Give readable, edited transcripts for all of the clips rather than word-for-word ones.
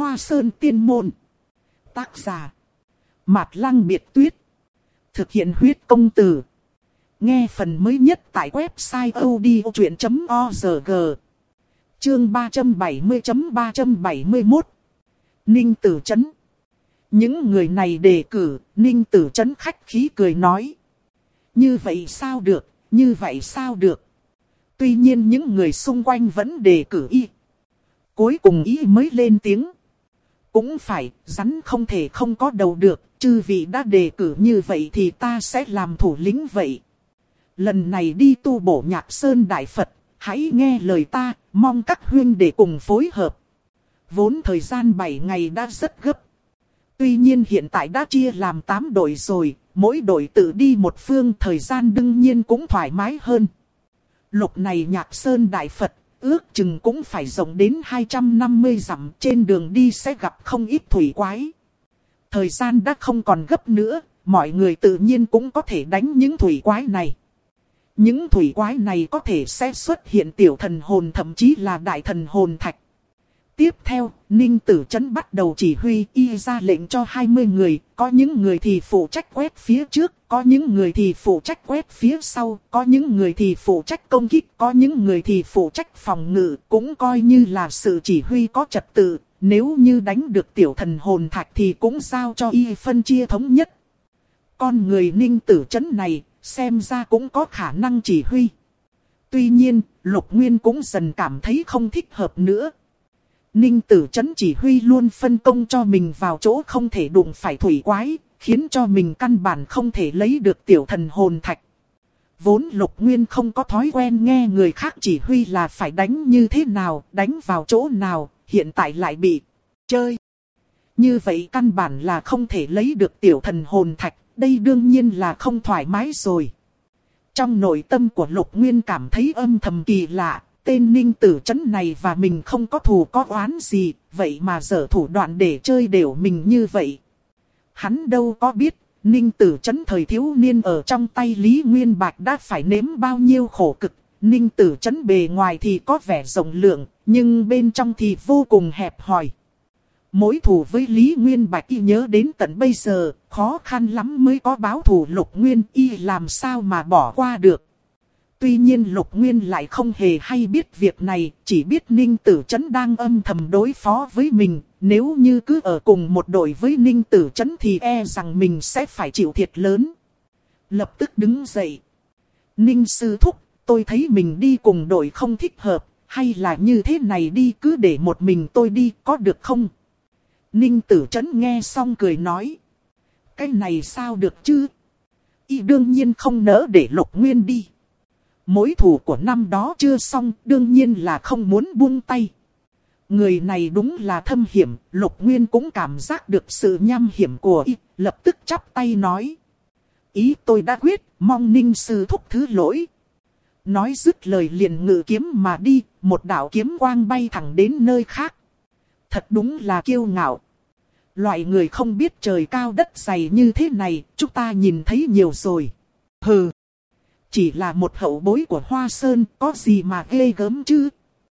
Hoa Sơn Tiên Môn. Tác giả Mạt Lăng Biệt Tuyết. Thực hiện huyết công từ. Nghe phần mới nhất tại website odchuyện.org. Chương 370.371. Ninh Tử Trấn. Những người này đề cử, Ninh Tử Trấn khách khí cười nói. Như vậy sao được, như vậy sao được. Tuy nhiên những người xung quanh vẫn đề cử y. Cuối cùng y mới lên tiếng. Cũng phải, rắn không thể không có đầu được, chư vị đã đề cử như vậy thì ta sẽ làm thủ lĩnh vậy. Lần này đi tu bổ Nhạc Sơn Đại Phật, hãy nghe lời ta, mong các huynh để cùng phối hợp. Vốn thời gian 7 ngày đã rất gấp. Tuy nhiên hiện tại đã chia làm 8 đội rồi, mỗi đội tự đi một phương, thời gian đương nhiên cũng thoải mái hơn. Lục này Nhạc Sơn Đại Phật, ước chừng cũng phải rộng đến 250 dặm, trên đường đi sẽ gặp không ít thủy quái. Thời gian đã không còn gấp nữa, mọi người tự nhiên cũng có thể đánh những thủy quái này. Những thủy quái này có thể sẽ xuất hiện tiểu thần hồn, thậm chí là đại thần hồn thạch. Tiếp theo, Ninh Tử Trấn bắt đầu chỉ huy, y ra lệnh cho 20 người, có những người thì phụ trách quét phía trước, có những người thì phụ trách quét phía sau, có những người thì phụ trách công kích, có những người thì phụ trách phòng ngự, cũng coi như là sự chỉ huy có trật tự. Nếu như đánh được tiểu thần hồn thạch thì cũng giao cho y phân chia thống nhất. Con người Ninh Tử Trấn này, xem ra cũng có khả năng chỉ huy. Tuy nhiên, Lục Nguyên cũng dần cảm thấy không thích hợp nữa. Ninh Tử Trấn chỉ huy luôn phân công cho mình vào chỗ không thể đụng phải thủy quái, khiến cho mình căn bản không thể lấy được tiểu thần hồn thạch. Vốn Lục Nguyên không có thói quen nghe người khác chỉ huy là phải đánh như thế nào, đánh vào chỗ nào, hiện tại lại bị chơi. Như vậy căn bản là không thể lấy được tiểu thần hồn thạch, đây đương nhiên là không thoải mái rồi. Trong nội tâm của Lục Nguyên cảm thấy âm thầm kỳ lạ. Tên Ninh Tử Trấn này và mình không có thù có oán gì, vậy mà dở thủ đoạn để chơi đều mình như vậy. Hắn đâu có biết, Ninh Tử Trấn thời thiếu niên ở trong tay Lý Nguyên Bạch đã phải nếm bao nhiêu khổ cực. Ninh Tử Trấn bề ngoài thì có vẻ rộng lượng, nhưng bên trong thì vô cùng hẹp hòi. Mối thù với Lý Nguyên Bạch y nhớ đến tận bây giờ, khó khăn lắm mới có báo thù. Lục Nguyên y làm sao mà bỏ qua được. Tuy nhiên Lục Nguyên lại không hề hay biết việc này, chỉ biết Ninh Tử Trấn đang âm thầm đối phó với mình. Nếu như cứ ở cùng một đội với Ninh Tử Trấn thì e rằng mình sẽ phải chịu thiệt lớn. Lập tức đứng dậy. Ninh sư thúc, tôi thấy mình đi cùng đội không thích hợp, hay là như thế này đi, cứ để một mình tôi đi có được không? Ninh Tử Trấn nghe xong cười nói. Cái này sao được chứ? Y đương nhiên không nỡ để Lục Nguyên đi. Mối thù của năm đó chưa xong, đương nhiên là không muốn buông tay. Người này đúng là thâm hiểm, Lục Nguyên cũng cảm giác được sự nham hiểm của y, lập tức chắp tay nói. Ý tôi đã quyết, mong Ninh sư thúc thứ lỗi. Nói dứt lời liền ngự kiếm mà đi, một đạo kiếm quang bay thẳng đến nơi khác. Thật đúng là kiêu ngạo. Loại người không biết trời cao đất dày như thế này, chúng ta nhìn thấy nhiều rồi. Hừ. Chỉ là một hậu bối của Hoa Sơn, có gì mà ghê gớm chứ.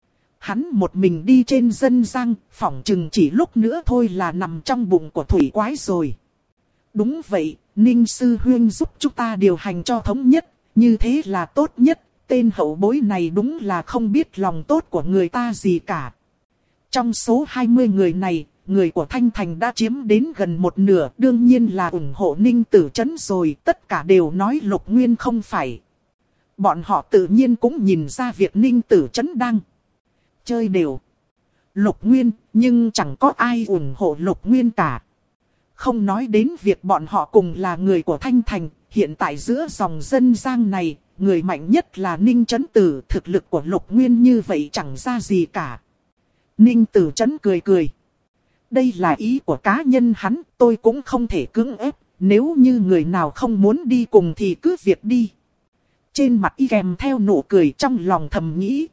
Hắn một mình đi trên dân gian, phỏng chừng chỉ lúc nữa thôi là nằm trong bụng của thủy quái rồi. Đúng vậy, Ninh sư huynh giúp chúng ta điều hành cho thống nhất, như thế là tốt nhất. Tên hậu bối này đúng là không biết lòng tốt của người ta gì cả. Trong số 20 người này, người của Thanh Thành đã chiếm đến gần một nửa, đương nhiên là ủng hộ Ninh Tử Trấn rồi, tất cả đều nói Lục Nguyên không phải. Bọn họ tự nhiên cũng nhìn ra việc Ninh Tử Trấn đang chơi đều Lục Nguyên, nhưng chẳng có ai ủng hộ Lục Nguyên cả. Không nói đến việc bọn họ cùng là người của Thanh Thành, hiện tại giữa dòng dân Giang này, người mạnh nhất là Ninh Trấn Tử, thực lực của Lục Nguyên như vậy chẳng ra gì cả. Ninh Tử Trấn cười cười. Đây là ý của cá nhân hắn, tôi cũng không thể cưỡng ép, nếu như người nào không muốn đi cùng thì cứ việc đi. Trên mặt y kèm theo nụ cười, trong lòng thầm nghĩ.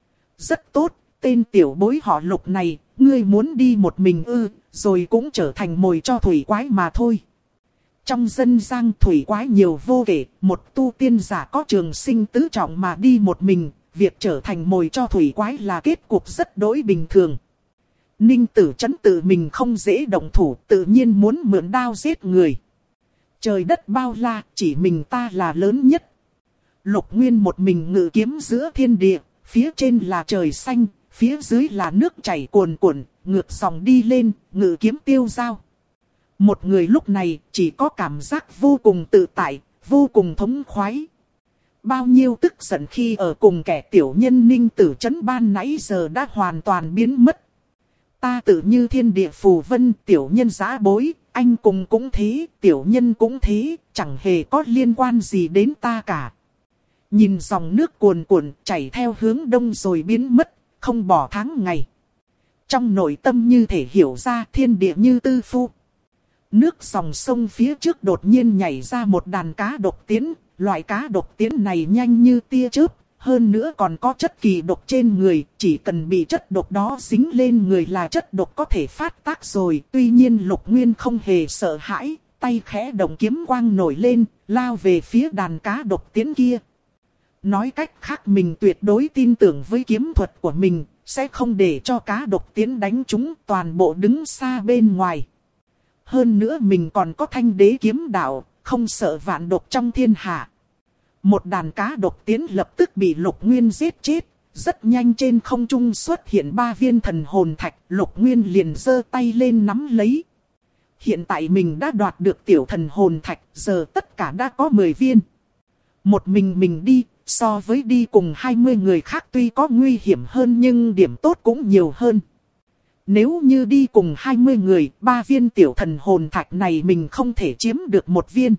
Rất tốt, tên tiểu bối họ Lục này, ngươi muốn đi một mình ư, rồi cũng trở thành mồi cho thủy quái mà thôi. Trong dân gian thủy quái nhiều vô kể, một tu tiên giả có trường sinh tứ trọng mà đi một mình, việc trở thành mồi cho thủy quái là kết cục rất đối bình thường. Ninh Tử Chấn tự mình không dễ động thủ, tự nhiên muốn mượn đao giết người. Trời đất bao la, chỉ mình ta là lớn nhất. Lục Nguyên một mình ngự kiếm giữa thiên địa, phía trên là trời xanh, phía dưới là nước chảy cuồn cuộn, ngược dòng đi lên, ngự kiếm tiêu dao. Một người lúc này chỉ có cảm giác vô cùng tự tại, vô cùng thống khoái. Bao nhiêu tức giận khi ở cùng kẻ tiểu nhân Ninh Tử Chấn ban nãy giờ đã hoàn toàn biến mất. Ta tự như thiên địa phù vân, tiểu nhân giã bối, anh cùng cũng thế, tiểu nhân cũng thế, chẳng hề có liên quan gì đến ta cả. Nhìn dòng nước cuồn cuộn chảy theo hướng đông rồi biến mất, không bỏ tháng ngày. Trong nội tâm như thể hiểu ra thiên địa như tư phu. Nước dòng sông phía trước đột nhiên nhảy ra một đàn cá độc tiến, loại cá độc tiến này nhanh như tia chớp, hơn nữa còn có chất kỳ độc trên người, chỉ cần bị chất độc đó dính lên người là chất độc có thể phát tác rồi. Tuy nhiên Lục Nguyên không hề sợ hãi, tay khẽ động kiếm quang nổi lên, lao về phía đàn cá độc tiến kia. Nói cách khác mình tuyệt đối tin tưởng với kiếm thuật của mình, sẽ không để cho cá độc tiến đánh chúng, toàn bộ đứng xa bên ngoài. Hơn nữa mình còn có thanh đế kiếm đạo, không sợ vạn độc trong thiên hạ. Một đàn cá độc tiến lập tức bị Lục Nguyên giết chết. Rất nhanh trên không trung xuất hiện 3 viên thần hồn thạch. Lục Nguyên liền giơ tay lên nắm lấy. Hiện tại mình đã đoạt được tiểu thần hồn thạch. Giờ tất cả đã có 10 viên. Một mình đi, so với đi cùng 20 người khác tuy có nguy hiểm hơn nhưng điểm tốt cũng nhiều hơn. Nếu như đi cùng 20 người, 3 viên tiểu thần hồn thạch này mình không thể chiếm được 1 viên.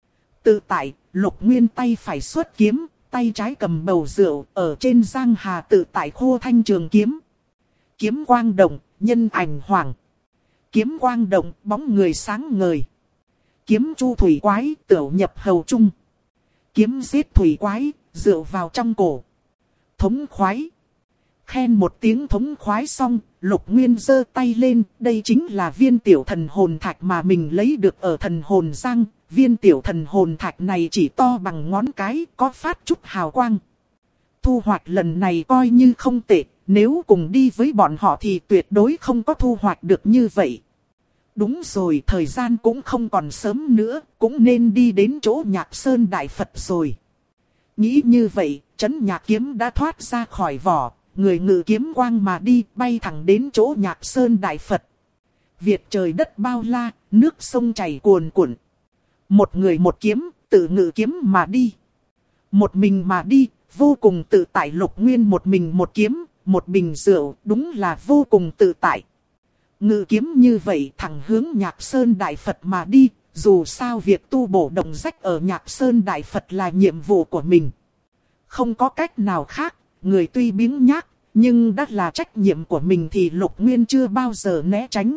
Tự tại, Lục Nguyên tay phải xuất kiếm, tay trái cầm bầu rượu, ở trên giang hà tự tại khô thanh trường kiếm. Kiếm quang động, nhân ảnh hoàng. Kiếm quang động, bóng người sáng ngời. Kiếm chu thủy quái, tửu nhập hầu trung. Kiếm giết thủy quái, rượu vào trong cổ. Thống khoái. Khen một tiếng thống khoái xong, Lục Nguyên giơ tay lên, đây chính là viên tiểu thần hồn thạch mà mình lấy được ở thần hồn giang. Viên tiểu thần hồn thạch này chỉ to bằng ngón cái, có phát chút hào quang. Thu hoạch lần này coi như không tệ, nếu cùng đi với bọn họ thì tuyệt đối không có thu hoạch được như vậy. Đúng rồi, thời gian cũng không còn sớm nữa, cũng nên đi đến chỗ Nhạc Sơn Đại Phật rồi. Nghĩ như vậy, Trấn Nhạc Kiếm đã thoát ra khỏi vỏ, người ngự kiếm quang mà đi, bay thẳng đến chỗ Nhạc Sơn Đại Phật. Việt trời đất bao la, nước sông chảy cuồn cuộn. Một người một kiếm, tự ngự kiếm mà đi. Một mình mà đi, vô cùng tự tại. Lục Nguyên một mình một kiếm, một bình rượu, đúng là vô cùng tự tại. Ngự kiếm như vậy thẳng hướng Nhạc Sơn Đại Phật mà đi, dù sao việc tu bổ động rách ở Nhạc Sơn Đại Phật là nhiệm vụ của mình. Không có cách nào khác, người tuy biếng nhác, nhưng đã là trách nhiệm của mình thì Lục Nguyên chưa bao giờ né tránh.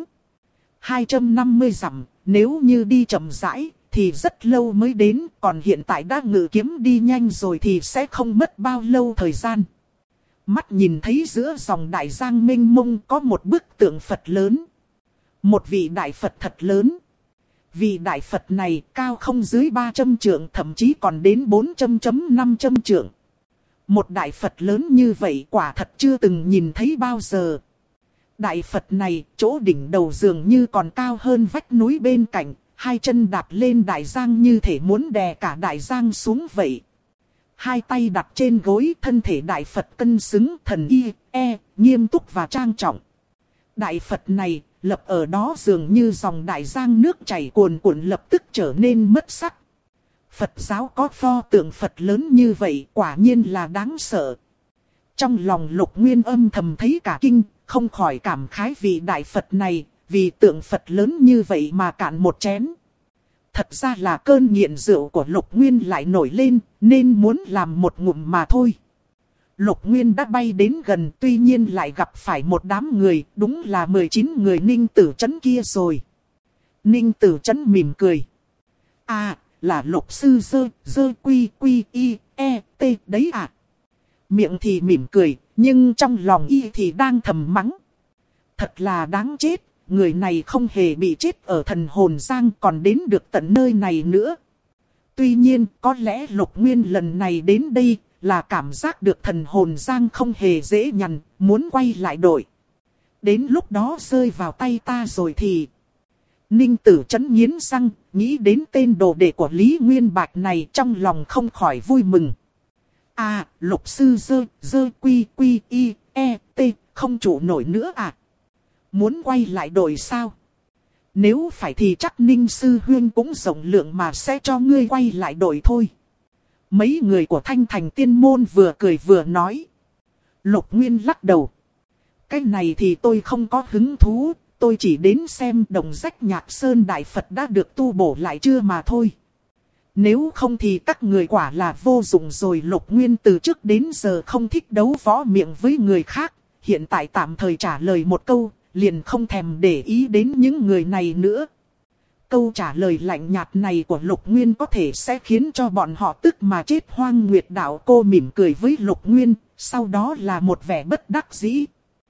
250 dặm, nếu như đi chậm rãi thì rất lâu mới đến, còn hiện tại đã ngự kiếm đi nhanh rồi thì sẽ không mất bao lâu thời gian. Mắt nhìn thấy giữa dòng đại giang mênh mông có một bức tượng Phật lớn. Một vị đại Phật thật lớn. Vị đại Phật này cao không dưới 300 trượng, thậm chí còn đến 400-500 trượng. Một đại Phật lớn như vậy quả thật chưa từng nhìn thấy bao giờ. Đại Phật này chỗ đỉnh đầu dường như còn cao hơn vách núi bên cạnh. Hai chân đặt lên đại giang như thể muốn đè cả đại giang xuống vậy. Hai tay đặt trên gối, thân thể đại Phật cân xứng, thần y, nghiêm túc và trang trọng. Đại Phật này, lập ở đó dường như dòng đại giang nước chảy cuồn cuộn lập tức trở nên mất sắc. Phật giáo có pho tượng Phật lớn như vậy quả nhiên là đáng sợ. Trong lòng Lục Nguyên âm thầm thấy cả kinh, không khỏi cảm khái vị đại Phật này. Vì tượng Phật lớn như vậy mà cạn một chén. Thật ra là cơn nghiện rượu của Lục Nguyên lại nổi lên, nên muốn làm một ngụm mà thôi. Lục Nguyên đã bay đến gần, tuy nhiên lại gặp phải một đám người, đúng là 19 người Ninh Tử Chấn kia rồi. Ninh Tử Chấn mỉm cười. À, là Lục sư dơ quy y t đấy à. Miệng thì mỉm cười, nhưng trong lòng y thì đang thầm mắng. Thật là đáng chết. Người này không hề bị chết ở thần hồn giang còn đến được tận nơi này nữa. Tuy nhiên có lẽ Lục Nguyên lần này đến đây là cảm giác được thần hồn giang không hề dễ nhằn, muốn quay lại đội. Đến lúc đó rơi vào tay ta rồi thì... Ninh Tử Chấn nghiến răng, nghĩ đến tên đồ đệ của Lý Nguyên Bạch này trong lòng không khỏi vui mừng. À, Lục sư dơ quy quy y e t, không trụ nổi nữa à? Muốn quay lại đội sao? Nếu phải thì chắc Ninh sư huyên cũng rộng lượng mà sẽ cho ngươi quay lại đội thôi. Mấy người của Thanh Thành Tiên Môn vừa cười vừa nói. Lục Nguyên lắc đầu. Cái này thì tôi không có hứng thú, tôi chỉ đến xem Đồng Rách Nhạc Sơn Đại Phật đã được tu bổ lại chưa mà thôi. Nếu không thì các người quả là vô dụng rồi. Lục Nguyên từ trước đến giờ không thích đấu võ miệng với người khác. Hiện tại tạm thời trả lời một câu, liền không thèm để ý đến những người này nữa. Câu trả lời lạnh nhạt này của Lục Nguyên có thể sẽ khiến cho bọn họ tức mà chết. Hoang Nguyệt Đạo Cô mỉm cười với Lục Nguyên, sau đó là một vẻ bất đắc dĩ.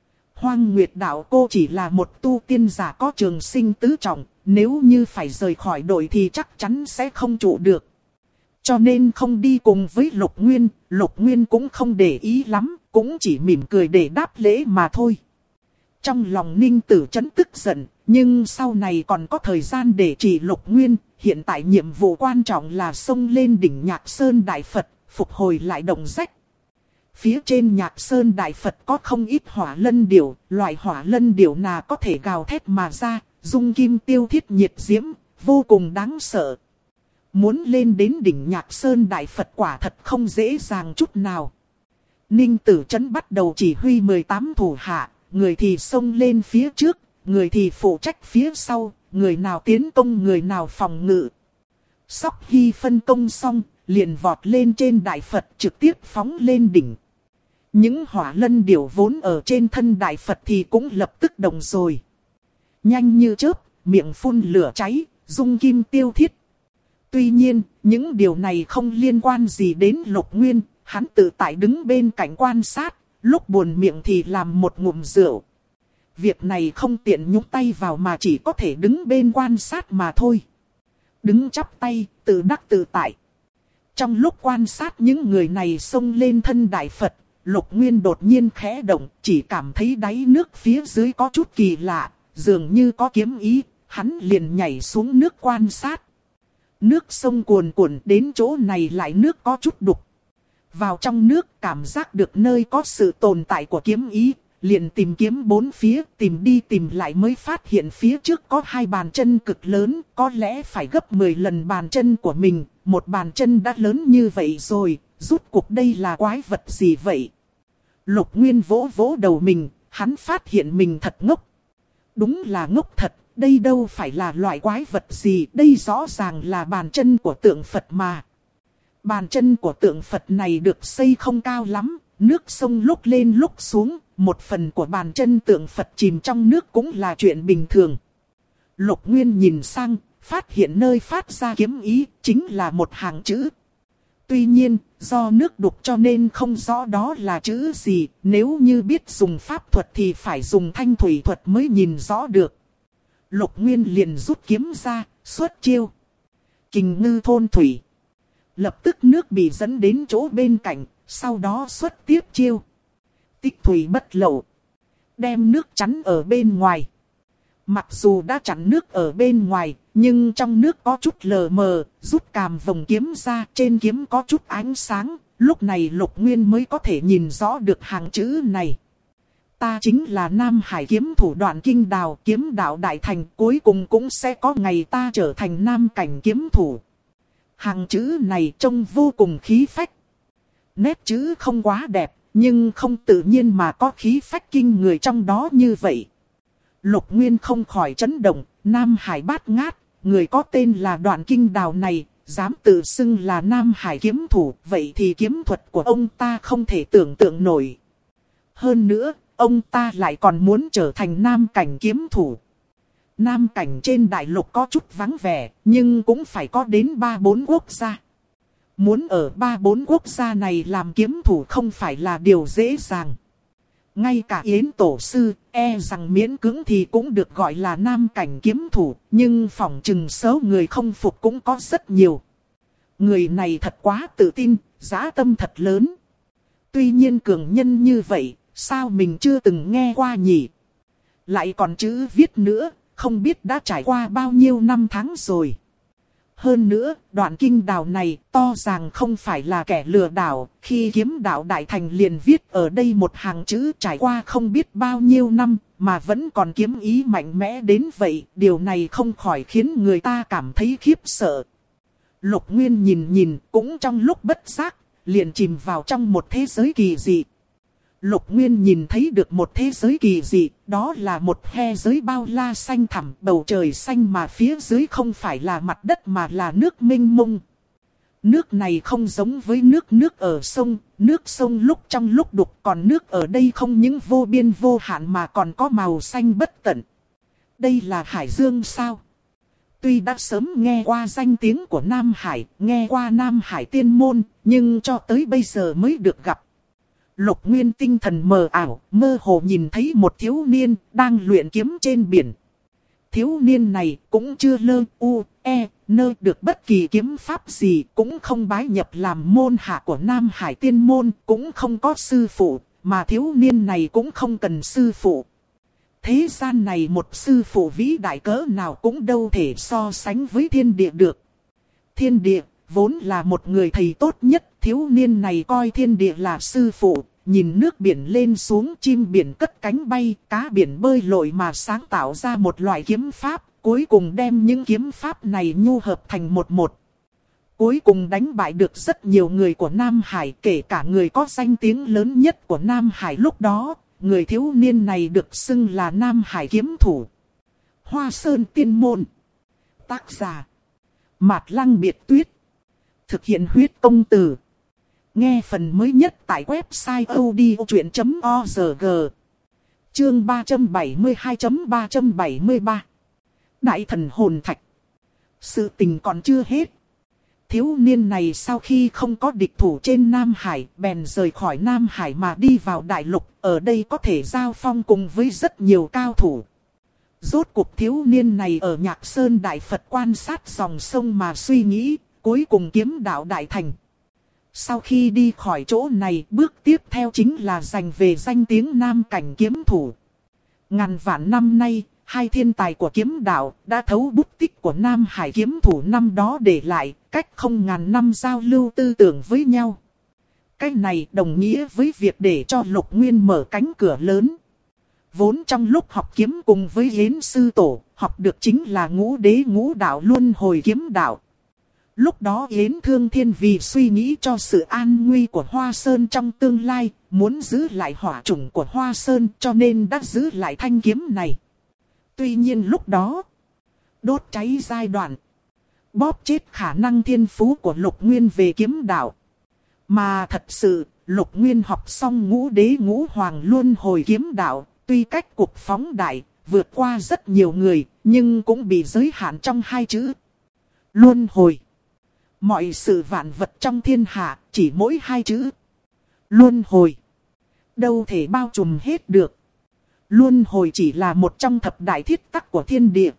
Hoang Nguyệt Đạo Cô chỉ là một tu tiên giả có trường sinh tứ trọng, nếu như phải rời khỏi đội thì chắc chắn sẽ không trụ được. Cho nên không đi cùng với Lục Nguyên cũng không để ý lắm, cũng chỉ mỉm cười để đáp lễ mà thôi. Trong lòng Ninh Tử Chấn tức giận, nhưng sau này còn có thời gian để trị Lục Nguyên, hiện tại nhiệm vụ quan trọng là xông lên đỉnh Nhạc Sơn Đại Phật, phục hồi lại Đồng Rách. Phía trên Nhạc Sơn Đại Phật có không ít hỏa lân điểu, loại hỏa lân điểu nào có thể gào thét mà ra, dung kim tiêu thiết nhiệt diễm, vô cùng đáng sợ. Muốn lên đến đỉnh Nhạc Sơn Đại Phật quả thật không dễ dàng chút nào. Ninh Tử Chấn bắt đầu chỉ huy 18 thủ hạ, người thì xông lên phía trước, người thì phụ trách phía sau, người nào tiến công người nào phòng ngự. Sóc Hy phân công xong, liền vọt lên trên Đại Phật trực tiếp phóng lên đỉnh. Những hỏa lân điểu vốn ở trên thân Đại Phật thì cũng lập tức động rồi. Nhanh như chớp, miệng phun lửa cháy, dung kim tiêu thiết. Tuy nhiên, những điều này không liên quan gì đến Lục Nguyên, hắn tự tại đứng bên cạnh quan sát, lúc buồn miệng thì làm một ngụm rượu. Việc này không tiện nhúc tay vào mà chỉ có thể đứng bên quan sát mà thôi. Đứng chắp tay, tự đắc tự tại. Trong lúc quan sát những người này xông lên thân Đại Phật, Lục Nguyên đột nhiên khẽ động, chỉ cảm thấy đáy nước phía dưới có chút kỳ lạ, dường như có kiếm ý, hắn liền nhảy xuống nước quan sát. Nước sông cuồn cuộn, đến chỗ này lại nước có chút đục. Vào trong nước cảm giác được nơi có sự tồn tại của kiếm ý, liền tìm kiếm bốn phía, tìm đi tìm lại mới phát hiện phía trước có hai bàn chân cực lớn, có lẽ phải gấp 10 lần bàn chân của mình. Một bàn chân đã lớn như vậy rồi, rút cuộc đây là quái vật gì vậy? Lục Nguyên vỗ vỗ đầu mình, hắn phát hiện mình thật ngốc. Đúng là ngốc thật, đây đâu phải là loại quái vật gì, đây rõ ràng là bàn chân của tượng Phật mà. Bàn chân của tượng Phật này được xây không cao lắm, nước sông lúc lên lúc xuống, một phần của bàn chân tượng Phật chìm trong nước cũng là chuyện bình thường. Lục Nguyên nhìn sang, phát hiện nơi phát ra kiếm ý chính là một hàng chữ. Tuy nhiên, do nước đục cho nên không rõ đó là chữ gì, nếu như biết dùng pháp thuật thì phải dùng thanh thủy thuật mới nhìn rõ được. Lục Nguyên liền rút kiếm ra, xuất chiêu. Kình ngư thôn thủy. Lập tức nước bị dẫn đến chỗ bên cạnh, sau đó xuất tiếp chiêu. Tích thủy bất lậu. Đem nước chắn ở bên ngoài. Mặc dù đã chắn nước ở bên ngoài, nhưng trong nước có chút lờ mờ, rút càm vòng kiếm ra, trên kiếm có chút ánh sáng, lúc này Lục Nguyên mới có thể nhìn rõ được hàng chữ này. Ta chính là Nam Hải kiếm thủ Đoạn Kinh Đào, kiếm đạo đại thành, cuối cùng cũng sẽ có ngày ta trở thành Nam Cảnh kiếm thủ. Hàng chữ này trông vô cùng khí phách. Nét chữ không quá đẹp, nhưng không tự nhiên mà có khí phách kinh người trong đó như vậy. Lục Nguyên không khỏi chấn động, Nam Hải bát ngát, người có tên là Đoạn Kinh Đào này, dám tự xưng là Nam Hải kiếm thủ, vậy thì kiếm thuật của ông ta không thể tưởng tượng nổi. Hơn nữa, ông ta lại còn muốn trở thành Nam Cảnh kiếm thủ. Nam Cảnh trên đại lục có chút vắng vẻ, nhưng cũng phải có đến 3-4 quốc gia. Muốn ở 3-4 quốc gia này làm kiếm thủ không phải là điều dễ dàng. Ngay cả Yến Tổ Sư, rằng miễn cưỡng thì cũng được gọi là Nam Cảnh kiếm thủ, nhưng phỏng chừng số người không phục cũng có rất nhiều. Người này thật quá tự tin, dã tâm thật lớn. Tuy nhiên cường nhân như vậy, sao mình chưa từng nghe qua nhỉ? Lại còn chữ viết nữa, không biết đã trải qua bao nhiêu năm tháng rồi. Hơn nữa, đoạn kinh đào này to ràng không phải là kẻ lừa đảo, khi kiếm đạo đại thành liền viết ở đây một hàng chữ trải qua không biết bao nhiêu năm, mà vẫn còn kiếm ý mạnh mẽ đến vậy, điều này không khỏi khiến người ta cảm thấy khiếp sợ. Lục Nguyên nhìn cũng trong lúc bất giác, liền chìm vào trong một thế giới kỳ dị. Lục Nguyên nhìn thấy được một thế giới kỳ dị, đó là một he giới bao la xanh thẳm, bầu trời xanh mà phía dưới không phải là mặt đất mà là nước mênh mông. Nước này không giống với nước ở sông, nước sông lúc trong lúc đục, còn nước ở đây không những vô biên vô hạn mà còn có màu xanh bất tận. Đây là Hải Dương sao? Tuy đã sớm nghe qua danh tiếng của Nam Hải, nghe qua Nam Hải tiên môn, nhưng cho tới bây giờ mới được gặp. Lục Nguyên tinh thần mờ ảo, mơ hồ nhìn thấy một thiếu niên đang luyện kiếm trên biển. Thiếu niên này cũng chưa được bất kỳ kiếm pháp gì, cũng không bái nhập làm môn hạ của Nam Hải tiên môn, cũng không có sư phụ, mà thiếu niên này cũng không cần sư phụ. Thế gian này một sư phụ vĩ đại cỡ nào cũng đâu thể so sánh với thiên địa được. Thiên địa vốn là một người thầy tốt nhất, thiếu niên này coi thiên địa là sư phụ, nhìn nước biển lên xuống, chim biển cất cánh bay, cá biển bơi lội mà sáng tạo ra một loại kiếm pháp, cuối cùng đem những kiếm pháp này nhu hợp thành một. Cuối cùng đánh bại được rất nhiều người của Nam Hải, kể cả người có danh tiếng lớn nhất của Nam Hải lúc đó, người thiếu niên này được xưng là Nam Hải kiếm thủ. Hoa Sơn Tiên Môn. Tác giả Mạt Lăng Biệt Tuyết. Thực hiện huyết công từ. Nghe phần mới nhất tại website odchuyện.org. Chương 372.373. Đại thần hồn thạch. Sự tình còn chưa hết. Thiếu niên này sau khi không có địch thủ trên Nam Hải, bèn rời khỏi Nam Hải mà đi vào Đại Lục, ở đây có thể giao phong cùng với rất nhiều cao thủ. Rốt cuộc thiếu niên này ở Nhạc Sơn Đại Phật quan sát dòng sông mà suy nghĩ, cuối cùng kiếm đạo đại thành. Sau khi đi khỏi chỗ này, bước tiếp theo chính là giành về danh tiếng Nam Cảnh kiếm thủ. Ngàn vạn năm nay, hai thiên tài của kiếm đạo đã thấu bút tích của Nam Hải kiếm thủ năm đó để lại, cách không ngàn năm giao lưu tư tưởng với nhau. Cái này đồng nghĩa với việc để cho Lục Nguyên mở cánh cửa lớn. Vốn trong lúc học kiếm cùng với Yến Sư Tổ, học được chính là ngũ đế ngũ đạo luân hồi kiếm đạo. Lúc đó Yến Thương Thiên vì suy nghĩ cho sự an nguy của Hoa Sơn trong tương lai, muốn giữ lại hỏa chủng của Hoa Sơn cho nên đã giữ lại thanh kiếm này. Tuy nhiên lúc đó, đốt cháy giai đoạn, bóp chết khả năng thiên phú của Lục Nguyên về kiếm đạo. Mà thật sự, Lục Nguyên học xong ngũ đế ngũ hoàng luân hồi kiếm đạo, tuy cách cuộc phóng đại, vượt qua rất nhiều người, nhưng cũng bị giới hạn trong hai chữ. Luân hồi. Mọi sự vạn vật trong thiên hạ, chỉ mỗi hai chữ. Luân hồi. Đâu thể bao trùm hết được. Luân hồi chỉ là một trong thập đại thiết tắc của thiên địa.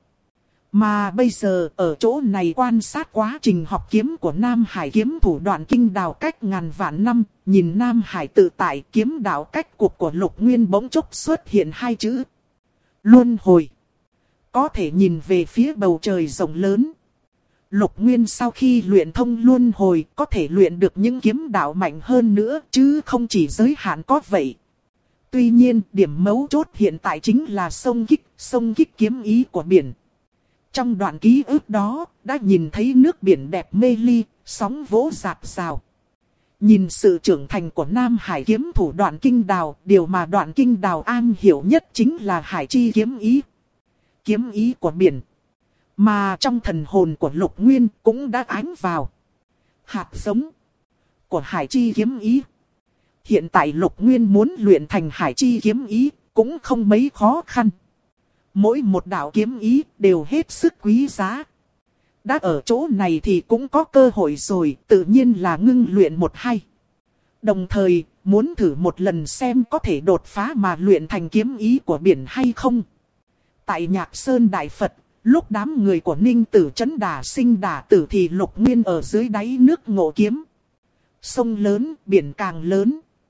Mà bây giờ ở chỗ này quan sát quá trình học kiếm của Nam Hải kiếm thủ Đoạn Kinh Đào cách ngàn vạn năm, nhìn Nam Hải tự tại kiếm đạo cách cuộc của Lục Nguyên bỗng chốc xuất hiện hai chữ. Luân hồi. Có thể nhìn về phía bầu trời rộng lớn. Lục Nguyên sau khi luyện thông luân hồi có thể luyện được những kiếm đạo mạnh hơn nữa chứ không chỉ giới hạn có vậy. Tuy nhiên điểm mấu chốt hiện tại chính là xung kích kiếm ý của biển. Trong đoạn ký ức đó đã nhìn thấy nước biển đẹp mê ly, sóng vỗ dạt rào. Nhìn sự trưởng thành của Nam Hải kiếm thủ Đoạn Kinh Đào, điều mà Đoạn Kinh Đào an hiểu nhất chính là hải chi kiếm ý. Kiếm ý của biển. Mà trong thần hồn của Lục Nguyên cũng đã ánh vào hạt giống của hải chi kiếm ý. Hiện tại Lục Nguyên muốn luyện thành hải chi kiếm ý cũng không mấy khó khăn. Mỗi một đạo kiếm ý đều hết sức quý giá. Đã ở chỗ này thì cũng có cơ hội rồi, tự nhiên là ngưng luyện một hay. Đồng thời, muốn thử một lần xem có thể đột phá mà luyện thành kiếm ý của biển hay không. Tại Nhạc Sơn Đại Phật, lúc đám người của Ninh Tử Trấn đả sinh đả tử thì Lục Nguyên ở dưới đáy nước ngộ kiếm. Sông lớn, biển càng lớn.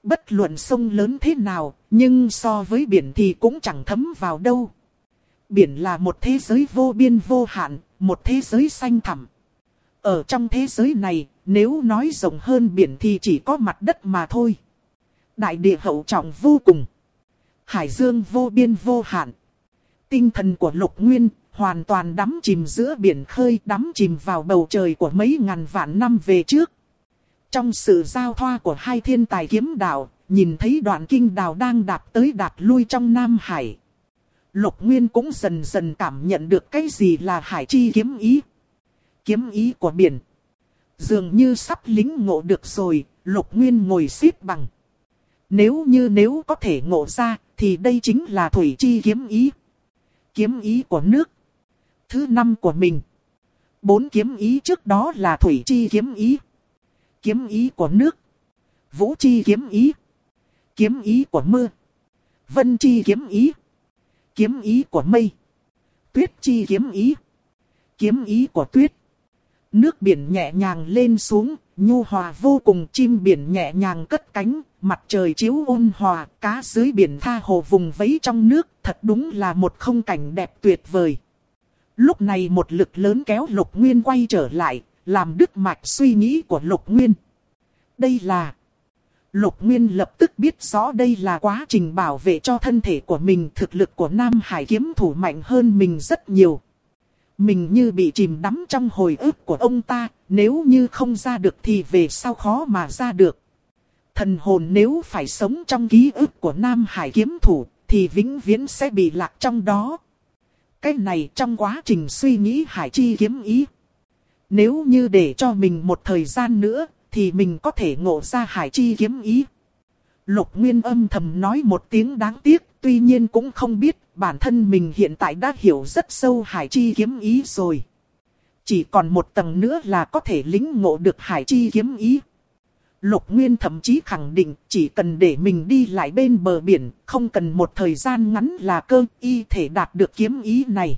Bất luận sông lớn thế nào, nhưng so với biển thì cũng chẳng thấm vào đâu. Biển là một thế giới vô biên vô hạn, một thế giới xanh thẳm. Ở trong thế giới này, nếu nói rộng hơn biển thì chỉ có mặt đất mà thôi. Đại địa hậu trọng vô cùng. Hải dương vô biên vô hạn. Tinh thần của Lục Nguyên hoàn toàn đắm chìm giữa biển khơi, đắm chìm vào bầu trời của mấy ngàn vạn năm về trước. Trong sự giao thoa của hai thiên tài kiếm đạo, nhìn thấy đoạn kinh đào đang đạp tới đạp lui trong Nam Hải. Lục Nguyên cũng dần dần cảm nhận được cái gì là hải chi kiếm ý. Kiếm ý của biển. Dường như sắp lĩnh ngộ được rồi, Lục Nguyên ngồi xếp bằng. Nếu có thể ngộ ra, thì đây chính là thủy chi kiếm ý. Kiếm ý của nước. Thứ 5 của mình. 4 kiếm ý trước đó là thủy chi kiếm ý. Kiếm ý của nước. Vũ chi kiếm ý. Kiếm ý của mưa. Vân chi kiếm ý. Kiếm ý của mây. Tuyết chi kiếm ý. Kiếm ý của tuyết. Nước biển nhẹ nhàng lên xuống, nhu hòa vô cùng, chim biển nhẹ nhàng cất cánh, mặt trời chiếu ôn hòa, cá dưới biển tha hồ vùng vẫy trong nước, thật đúng là một khung cảnh đẹp tuyệt vời. Lúc này một lực lớn kéo Lục Nguyên quay trở lại, làm đứt mạch suy nghĩ của Lục Nguyên. Đây là... Lục Nguyên lập tức biết rõ đây là quá trình bảo vệ cho thân thể của mình. Thực lực của Nam Hải kiếm thủ mạnh hơn mình rất nhiều. Mình như bị chìm đắm trong hồi ức của ông ta, nếu như không ra được thì về sau khó mà ra được. Thần hồn nếu phải sống trong ký ức của Nam Hải kiếm thủ, thì vĩnh viễn sẽ bị lạc trong đó. Cái này trong quá trình suy nghĩ hải chi kiếm ý. Nếu như để cho mình một thời gian nữa, thì mình có thể ngộ ra hải chi kiếm ý. Lục Nguyên âm thầm nói một tiếng đáng tiếc, tuy nhiên cũng không biết bản thân mình hiện tại đã hiểu rất sâu hải chi kiếm ý rồi. Chỉ còn một tầng nữa là có thể lĩnh ngộ được hải chi kiếm ý. Lục Nguyên thậm chí khẳng định chỉ cần để mình đi lại bên bờ biển, không cần một thời gian ngắn là cơ y thể đạt được kiếm ý này.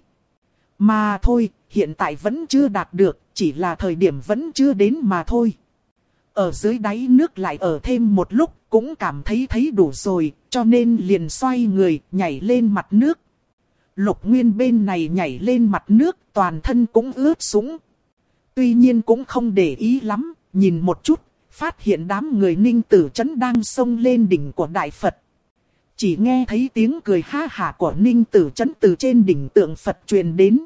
Mà thôi, hiện tại vẫn chưa đạt được, chỉ là thời điểm vẫn chưa đến mà thôi. Ở dưới đáy nước lại ở thêm một lúc, cũng cảm thấy đủ rồi, cho nên liền xoay người, nhảy lên mặt nước. Lục Nguyên bên này nhảy lên mặt nước, toàn thân cũng ướt sũng. Tuy nhiên cũng không để ý lắm, nhìn một chút, phát hiện đám người Ninh Tử Chấn đang xông lên đỉnh của Đại Phật. Chỉ nghe thấy tiếng cười ha hả của Ninh Tử Chấn từ trên đỉnh tượng Phật truyền đến.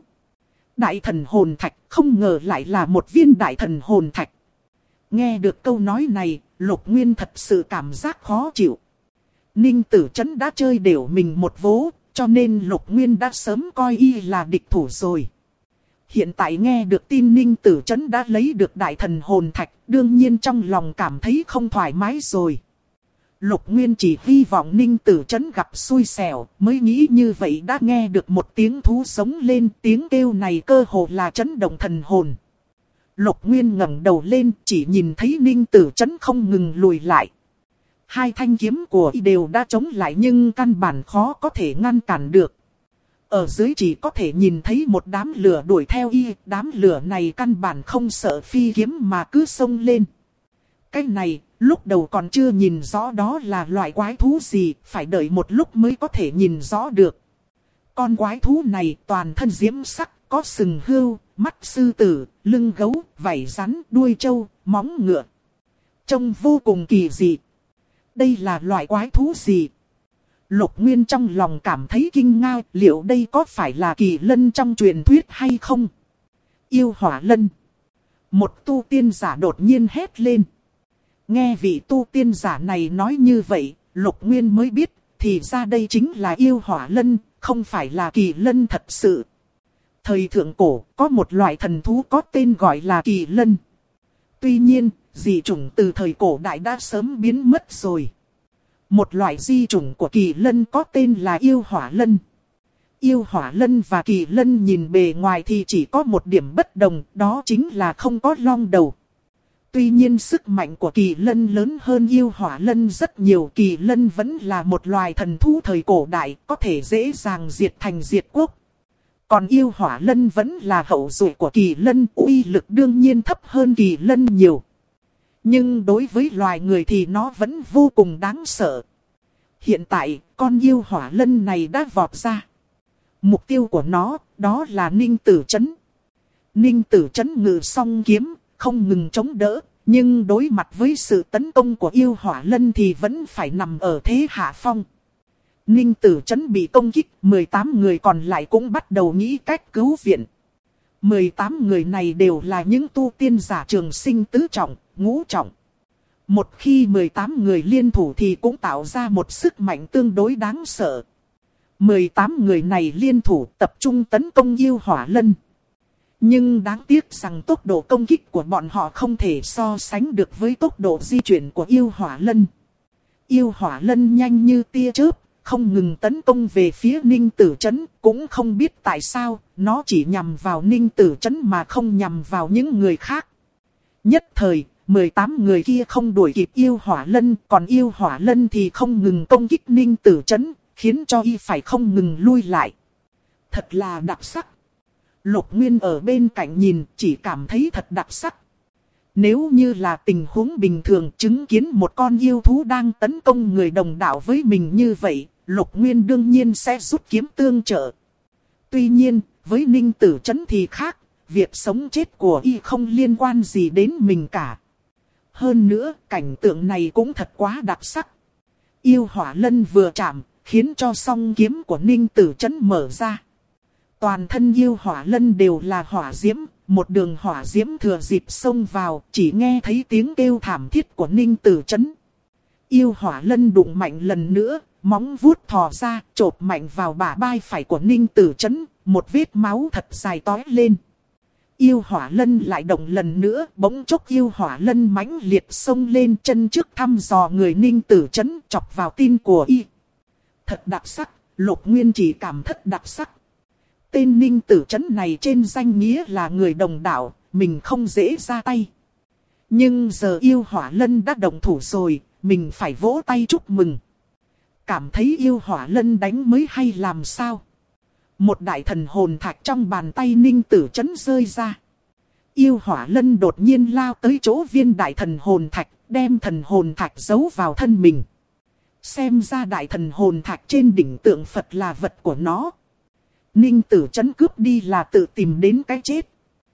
Đại thần hồn thạch, không ngờ lại là một viên đại thần hồn thạch. Nghe được câu nói này, Lục Nguyên thật sự cảm giác khó chịu. Ninh Tử Chấn đã chơi đều mình một vố, cho nên Lục Nguyên đã sớm coi y là địch thủ rồi. Hiện tại nghe được tin Ninh Tử Chấn đã lấy được đại thần hồn thạch, đương nhiên trong lòng cảm thấy không thoải mái rồi. Lục Nguyên chỉ hy vọng Ninh Tử Chấn gặp xui xẻo, mới nghĩ như vậy đã nghe được một tiếng thú sống lên, tiếng kêu này cơ hồ là chấn động thần hồn. Lục Nguyên ngẩng đầu lên, chỉ nhìn thấy Ninh Tử Chấn không ngừng lùi lại. Hai thanh kiếm của y đều đã chống lại nhưng căn bản khó có thể ngăn cản được. Ở dưới chỉ có thể nhìn thấy một đám lửa đuổi theo y, đám lửa này căn bản không sợ phi kiếm mà cứ xông lên. Cái này, lúc đầu còn chưa nhìn rõ đó là loại quái thú gì, phải đợi một lúc mới có thể nhìn rõ được. Con quái thú này toàn thân diễm sắc, có sừng hươu, mắt sư tử, lưng gấu, vảy rắn, đuôi trâu, móng ngựa. Trông vô cùng kỳ dị. Đây là loại quái thú gì? Lục Nguyên trong lòng cảm thấy kinh ngạc, liệu đây có phải là kỳ lân trong truyền thuyết hay không? Yêu hỏa lân. Một tu tiên giả đột nhiên hét lên. Nghe vị tu tiên giả này nói như vậy, Lục Nguyên mới biết, thì ra đây chính là yêu hỏa lân, không phải là kỳ lân thật sự. Thời thượng cổ, có một loại thần thú có tên gọi là kỳ lân. Tuy nhiên, dị chủng từ thời cổ đại đã sớm biến mất rồi. Một loại di chủng của kỳ lân có tên là yêu hỏa lân. Yêu hỏa lân và kỳ lân nhìn bề ngoài thì chỉ có một điểm bất đồng, đó chính là không có long đầu. Tuy nhiên sức mạnh của kỳ lân lớn hơn yêu hỏa lân rất nhiều. Kỳ lân vẫn là một loài thần thú thời cổ đại, có thể dễ dàng diệt thành diệt quốc. Còn yêu hỏa lân vẫn là hậu duệ của kỳ lân, uy lực đương nhiên thấp hơn kỳ lân nhiều. Nhưng đối với loài người thì nó vẫn vô cùng đáng sợ. Hiện tại, con yêu hỏa lân này đã vọt ra. Mục tiêu của nó, đó là Ninh Tử Trấn. Ninh Tử Trấn ngự song kiếm, không ngừng chống đỡ. Nhưng đối mặt với sự tấn công của yêu hỏa lân thì vẫn phải nằm ở thế hạ phong. Ninh Tử Trấn bị công kích, 18 người còn lại cũng bắt đầu nghĩ cách cứu viện. 18 người này đều là những tu tiên giả trường sinh tứ trọng, ngũ trọng. Một khi 18 người liên thủ thì cũng tạo ra một sức mạnh tương đối đáng sợ. 18 người này liên thủ tập trung tấn công yêu hỏa lân. Nhưng đáng tiếc rằng tốc độ công kích của bọn họ không thể so sánh được với tốc độ di chuyển của yêu hỏa lân. Yêu hỏa lân nhanh như tia chớp, không ngừng tấn công về phía Ninh Tử Trấn, cũng không biết tại sao, nó chỉ nhằm vào Ninh Tử Trấn mà không nhằm vào những người khác. Nhất thời, 18 người kia không đuổi kịp yêu hỏa lân, còn yêu hỏa lân thì không ngừng công kích Ninh Tử Trấn, khiến cho y phải không ngừng lui lại. Thật là đặc sắc. Lục Nguyên ở bên cạnh nhìn, chỉ cảm thấy thật đặc sắc. Nếu như là tình huống bình thường chứng kiến một con yêu thú đang tấn công người đồng đạo với mình như vậy, Lục Nguyên đương nhiên sẽ rút kiếm tương trợ. Tuy nhiên, với Ninh Tử Trấn thì khác, việc sống chết của y không liên quan gì đến mình cả. Hơn nữa, cảnh tượng này cũng thật quá đặc sắc. Yêu hỏa lân vừa chạm, khiến cho song kiếm của Ninh Tử Trấn mở ra. Toàn thân yêu hỏa lân đều là hỏa diễm, một đường hỏa diễm thừa dịp xông vào, chỉ nghe thấy tiếng kêu thảm thiết của Ninh Tử Trấn. Yêu hỏa lân đụng mạnh lần nữa, móng vuốt thò ra, chộp mạnh vào bả vai phải của Ninh Tử Trấn, một vết máu thật dài tói lên. Yêu hỏa lân lại động lần nữa, bỗng chốc yêu hỏa lân mãnh liệt xông lên chân trước thăm dò người Ninh Tử Trấn, chọc vào tim của y. Thật đặc sắc, Lục Nguyên chỉ cảm thất đặc sắc. Tên Ninh Tử Trấn này trên danh nghĩa là người đồng đạo, mình không dễ ra tay. Nhưng giờ yêu hỏa lân đã động thủ rồi, mình phải vỗ tay chúc mừng. Cảm thấy yêu hỏa lân đánh mới hay làm sao. Một đại thần hồn thạch trong bàn tay Ninh Tử Trấn rơi ra. Yêu hỏa lân đột nhiên lao tới chỗ viên đại thần hồn thạch, đem thần hồn thạch giấu vào thân mình. Xem ra đại thần hồn thạch trên đỉnh tượng Phật là vật của nó. Ninh Tử Trấn cướp đi là tự tìm đến cái chết.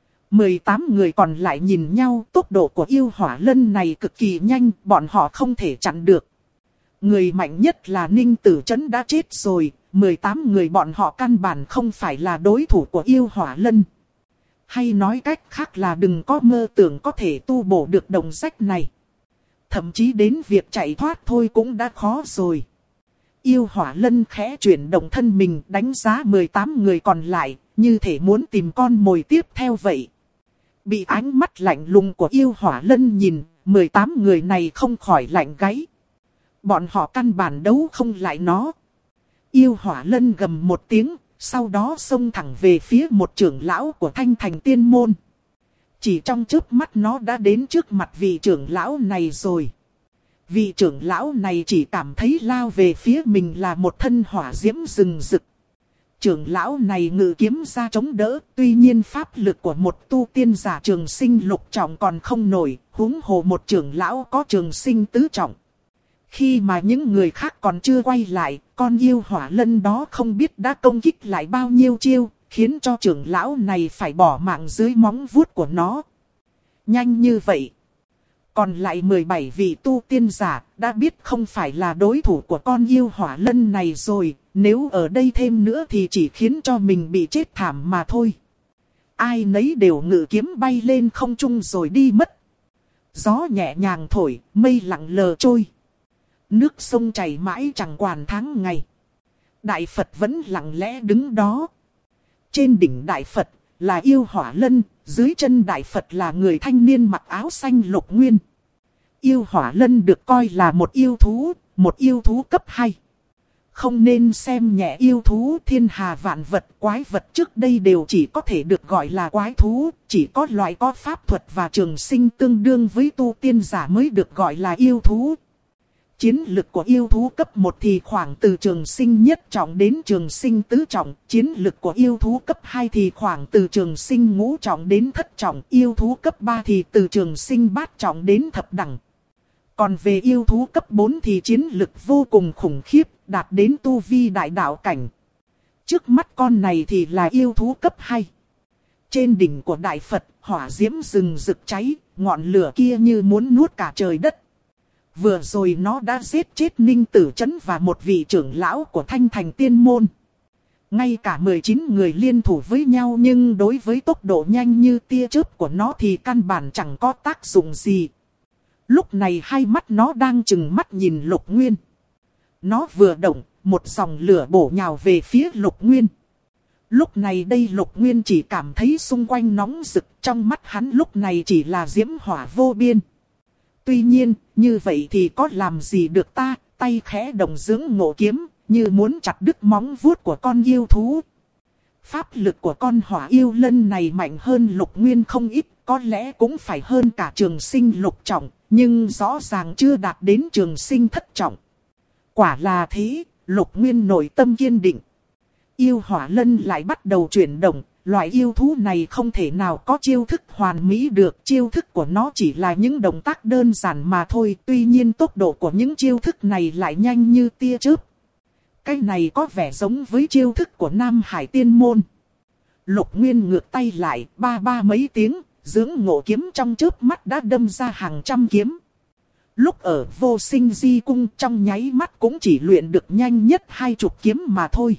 18 người còn lại nhìn nhau, tốc độ của yêu hỏa lân này cực kỳ nhanh, bọn họ không thể chặn được. Người mạnh nhất là Ninh Tử Trấn đã chết rồi, 18 người bọn họ căn bản không phải là đối thủ của yêu hỏa lân. Hay nói cách khác là đừng có mơ tưởng có thể tu bổ được đồng sách này. Thậm chí đến việc chạy thoát thôi cũng đã khó rồi. Yêu hỏa lân khẽ chuyển động thân mình đánh giá 18 người còn lại, như thể muốn tìm con mồi tiếp theo vậy. Bị ánh mắt lạnh lùng của yêu hỏa lân nhìn, 18 người này không khỏi lạnh gáy. Bọn họ căn bản đấu không lại nó. Yêu hỏa lân gầm một tiếng, sau đó xông thẳng về phía một trưởng lão của Thanh Thành Tiên Môn. Chỉ trong chớp mắt nó đã đến trước mặt vị trưởng lão này rồi. Vị trưởng lão này chỉ cảm thấy lao về phía mình là một thân hỏa diễm rừng rực. Trưởng lão này ngự kiếm ra chống đỡ, tuy nhiên pháp lực của một tu tiên giả trường sinh lục trọng còn không nổi, huống hồ một trưởng lão có trường sinh tứ trọng. Khi mà những người khác còn chưa quay lại, con yêu hỏa lân đó không biết đã công kích lại bao nhiêu chiêu, khiến cho trưởng lão này phải bỏ mạng dưới móng vuốt của nó. Nhanh như vậy. Còn lại 17 vị tu tiên giả đã biết không phải là đối thủ của con yêu hỏa lân này rồi, nếu ở đây thêm nữa thì chỉ khiến cho mình bị chết thảm mà thôi. Ai nấy đều ngự kiếm bay lên không trung rồi đi mất. Gió nhẹ nhàng thổi, mây lặng lờ trôi. Nước sông chảy mãi chẳng quản tháng ngày. Đại Phật vẫn lặng lẽ đứng đó. Trên đỉnh Đại Phật là yêu hỏa lân, dưới chân Đại Phật là người thanh niên mặc áo xanh Lục Nguyên. Yêu hỏa lân được coi là một yêu thú cấp 2. Không nên xem nhẹ yêu thú, thiên hà vạn vật, quái vật trước đây đều chỉ có thể được gọi là quái thú, chỉ có loại có pháp thuật và trường sinh tương đương với tu tiên giả mới được gọi là yêu thú. Chiến lực của yêu thú cấp 1 thì khoảng từ trường sinh nhất trọng đến trường sinh tứ trọng. Chiến lực của yêu thú cấp 2 thì khoảng từ trường sinh ngũ trọng đến thất trọng. Yêu thú cấp 3 thì từ trường sinh bát trọng đến thập đẳng. Còn về yêu thú cấp 4 thì chiến lực vô cùng khủng khiếp, đạt đến tu vi đại đạo cảnh. Trước mắt con này thì là yêu thú cấp 2. Trên đỉnh của Đại Phật, hỏa diễm rừng rực cháy, ngọn lửa kia như muốn nuốt cả trời đất. Vừa rồi nó đã giết chết Ninh Tử Chấn và một vị trưởng lão của Thanh Thành Tiên Môn. Ngay cả 19 người liên thủ với nhau, nhưng đối với tốc độ nhanh như tia chớp của nó thì căn bản chẳng có tác dụng gì. Lúc này hai mắt nó đang trừng mắt nhìn Lục Nguyên. Nó vừa động, một dòng lửa bổ nhào về phía Lục Nguyên. Lúc này đây Lục Nguyên chỉ cảm thấy xung quanh nóng rực, trong mắt hắn lúc này chỉ là diễm hỏa vô biên. Tuy nhiên, như vậy thì có làm gì được ta, tay khẽ động dưỡng ngộ kiếm, như muốn chặt đứt móng vuốt của con yêu thú. Pháp lực của con hỏa yêu lân này mạnh hơn Lục Nguyên không ít, có lẽ cũng phải hơn cả trường sinh lục trọng, nhưng rõ ràng chưa đạt đến trường sinh thất trọng. Quả là thế, Lục Nguyên nội tâm kiên định. Yêu hỏa lân lại bắt đầu chuyển động, loại yêu thú này không thể nào có chiêu thức hoàn mỹ được. Chiêu thức của nó chỉ là những động tác đơn giản mà thôi, tuy nhiên tốc độ của những chiêu thức này lại nhanh như tia chớp. Cái này có vẻ giống với chiêu thức của Nam Hải Tiên Môn. Lục Nguyên ngược tay lại, ba mấy tiếng, dưỡng ngộ kiếm trong chớp mắt đã đâm ra hàng trăm kiếm. Lúc ở Vô Sinh Di Cung trong nháy mắt cũng chỉ luyện được nhanh nhất 20 kiếm mà thôi.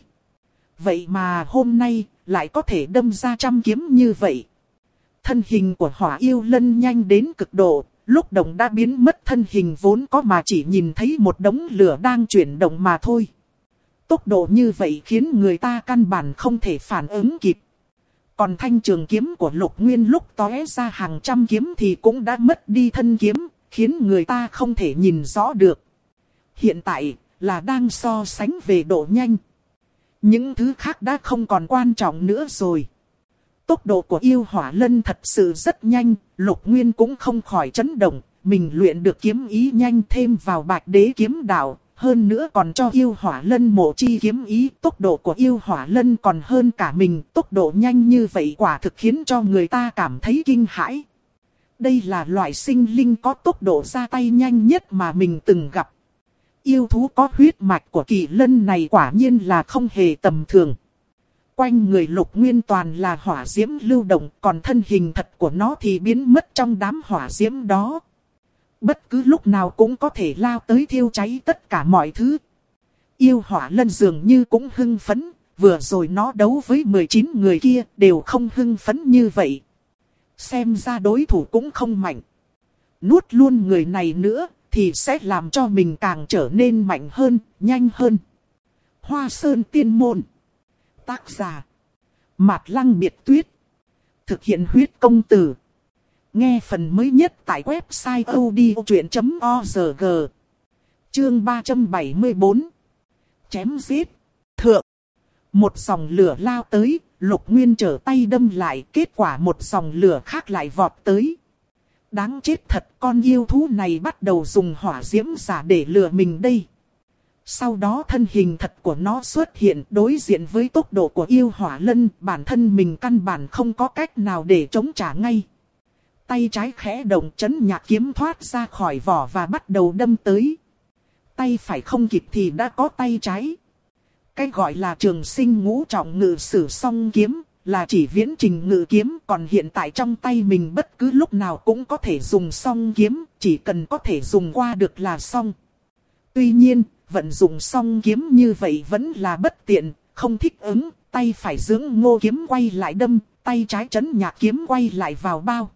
Vậy mà hôm nay lại có thể đâm ra trăm kiếm như vậy. Thân hình của hỏa yêu lân nhanh đến cực độ, lúc động đã biến mất thân hình vốn có mà chỉ nhìn thấy một đống lửa đang chuyển động mà thôi. Tốc độ như vậy khiến người ta căn bản không thể phản ứng kịp. Còn thanh trường kiếm của Lục Nguyên lúc tóe ra hàng trăm kiếm thì cũng đã mất đi thân kiếm, khiến người ta không thể nhìn rõ được. Hiện tại là đang so sánh về độ nhanh. Những thứ khác đã không còn quan trọng nữa rồi. Tốc độ của yêu hỏa lân thật sự rất nhanh, Lục Nguyên cũng không khỏi chấn động. Mình luyện được kiếm ý nhanh thêm vào Bạch Đế kiếm đạo, hơn nữa còn cho yêu hỏa lân mộ chi kiếm ý. Tốc độ của yêu hỏa lân còn hơn cả mình, tốc độ nhanh như vậy quả thực khiến cho người ta cảm thấy kinh hãi. Đây là loại sinh linh có tốc độ ra tay nhanh nhất mà mình từng gặp. Yêu thú có huyết mạch của Kỳ Lân này quả nhiên là không hề tầm thường. Quanh người Lục Nguyên toàn là hỏa diễm lưu động, còn thân hình thật của nó thì biến mất trong đám hỏa diễm đó. Bất cứ lúc nào cũng có thể lao tới thiêu cháy tất cả mọi thứ. Yêu hỏa lân dường như cũng hưng phấn, vừa rồi nó đấu với 19 người kia đều không hưng phấn như vậy. Xem ra đối thủ cũng không mạnh. Nuốt luôn người này nữa thì sẽ làm cho mình càng trở nên mạnh hơn, nhanh hơn. Hoa Sơn Tiên Môn. Tác giả Mạt Lăng Biệt Tuyết. Thực hiện huyết công từ. Nghe phần mới nhất tại website odchuyện.org. Chương 374. Chém giết. Thượng. Một dòng lửa lao tới, Lục Nguyên trở tay đâm lại, kết quả một dòng lửa khác lại vọt tới. Đáng chết thật, con yêu thú này bắt đầu dùng hỏa diễm giả để lừa mình đây. Sau đó thân hình thật của nó xuất hiện, đối diện với tốc độ của yêu hỏa lân, bản thân mình căn bản không có cách nào để chống trả ngay. Tay trái khẽ động, chấn nhạc kiếm thoát ra khỏi vỏ và bắt đầu đâm tới. Tay phải không kịp thì đã có tay trái. Cái gọi là trường sinh ngũ trọng ngự sử song kiếm là chỉ viễn trình ngự kiếm, còn hiện tại trong tay mình bất cứ lúc nào cũng có thể dùng song kiếm, chỉ cần có thể dùng qua được là xong. Tuy nhiên, vận dụng song kiếm như vậy vẫn là bất tiện, không thích ứng, tay phải dưỡng ngô kiếm quay lại đâm, tay trái trấn nhạc kiếm quay lại vào bao.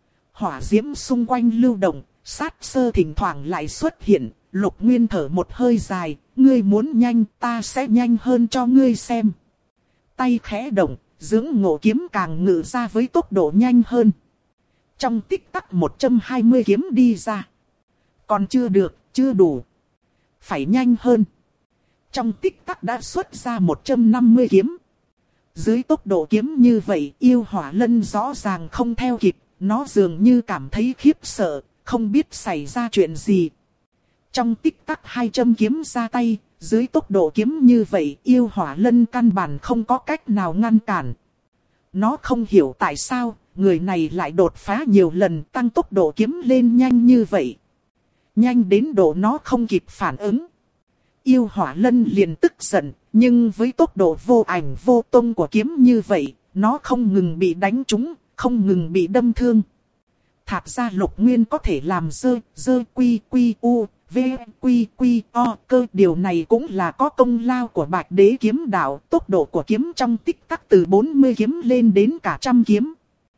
Hỏa diễm xung quanh lưu động, sát sơ thỉnh thoảng lại xuất hiện. Lục Nguyên thở một hơi dài, ngươi muốn nhanh, ta sẽ nhanh hơn cho ngươi xem. Tay khẽ động, dưỡng ngộ kiếm càng ngự ra với tốc độ nhanh hơn. Trong tích tắc 120 kiếm đi ra. Còn chưa được, chưa đủ. Phải nhanh hơn. Trong tích tắc đã xuất ra 150 kiếm. Dưới tốc độ kiếm như vậy, yêu hỏa lân rõ ràng không theo kịp. Nó dường như cảm thấy khiếp sợ, không biết xảy ra chuyện gì. Trong tích tắc 200 kiếm ra tay, dưới tốc độ kiếm như vậy yêu hỏa lân căn bản không có cách nào ngăn cản. Nó không hiểu tại sao, người này lại đột phá nhiều lần tăng tốc độ kiếm lên nhanh như vậy. Nhanh đến độ nó không kịp phản ứng. Yêu hỏa lân liền tức giận, nhưng với tốc độ vô ảnh vô tung của kiếm như vậy, nó không ngừng bị đánh trúng, không ngừng bị đâm thương. Thạc ra Lục Nguyên có thể làm dơ quy quy u, v quy quy o cơ. Điều này cũng là có công lao của Bạch Đế kiếm đạo. Tốc độ của kiếm trong tích tắc từ 40 kiếm lên đến cả 100 kiếm.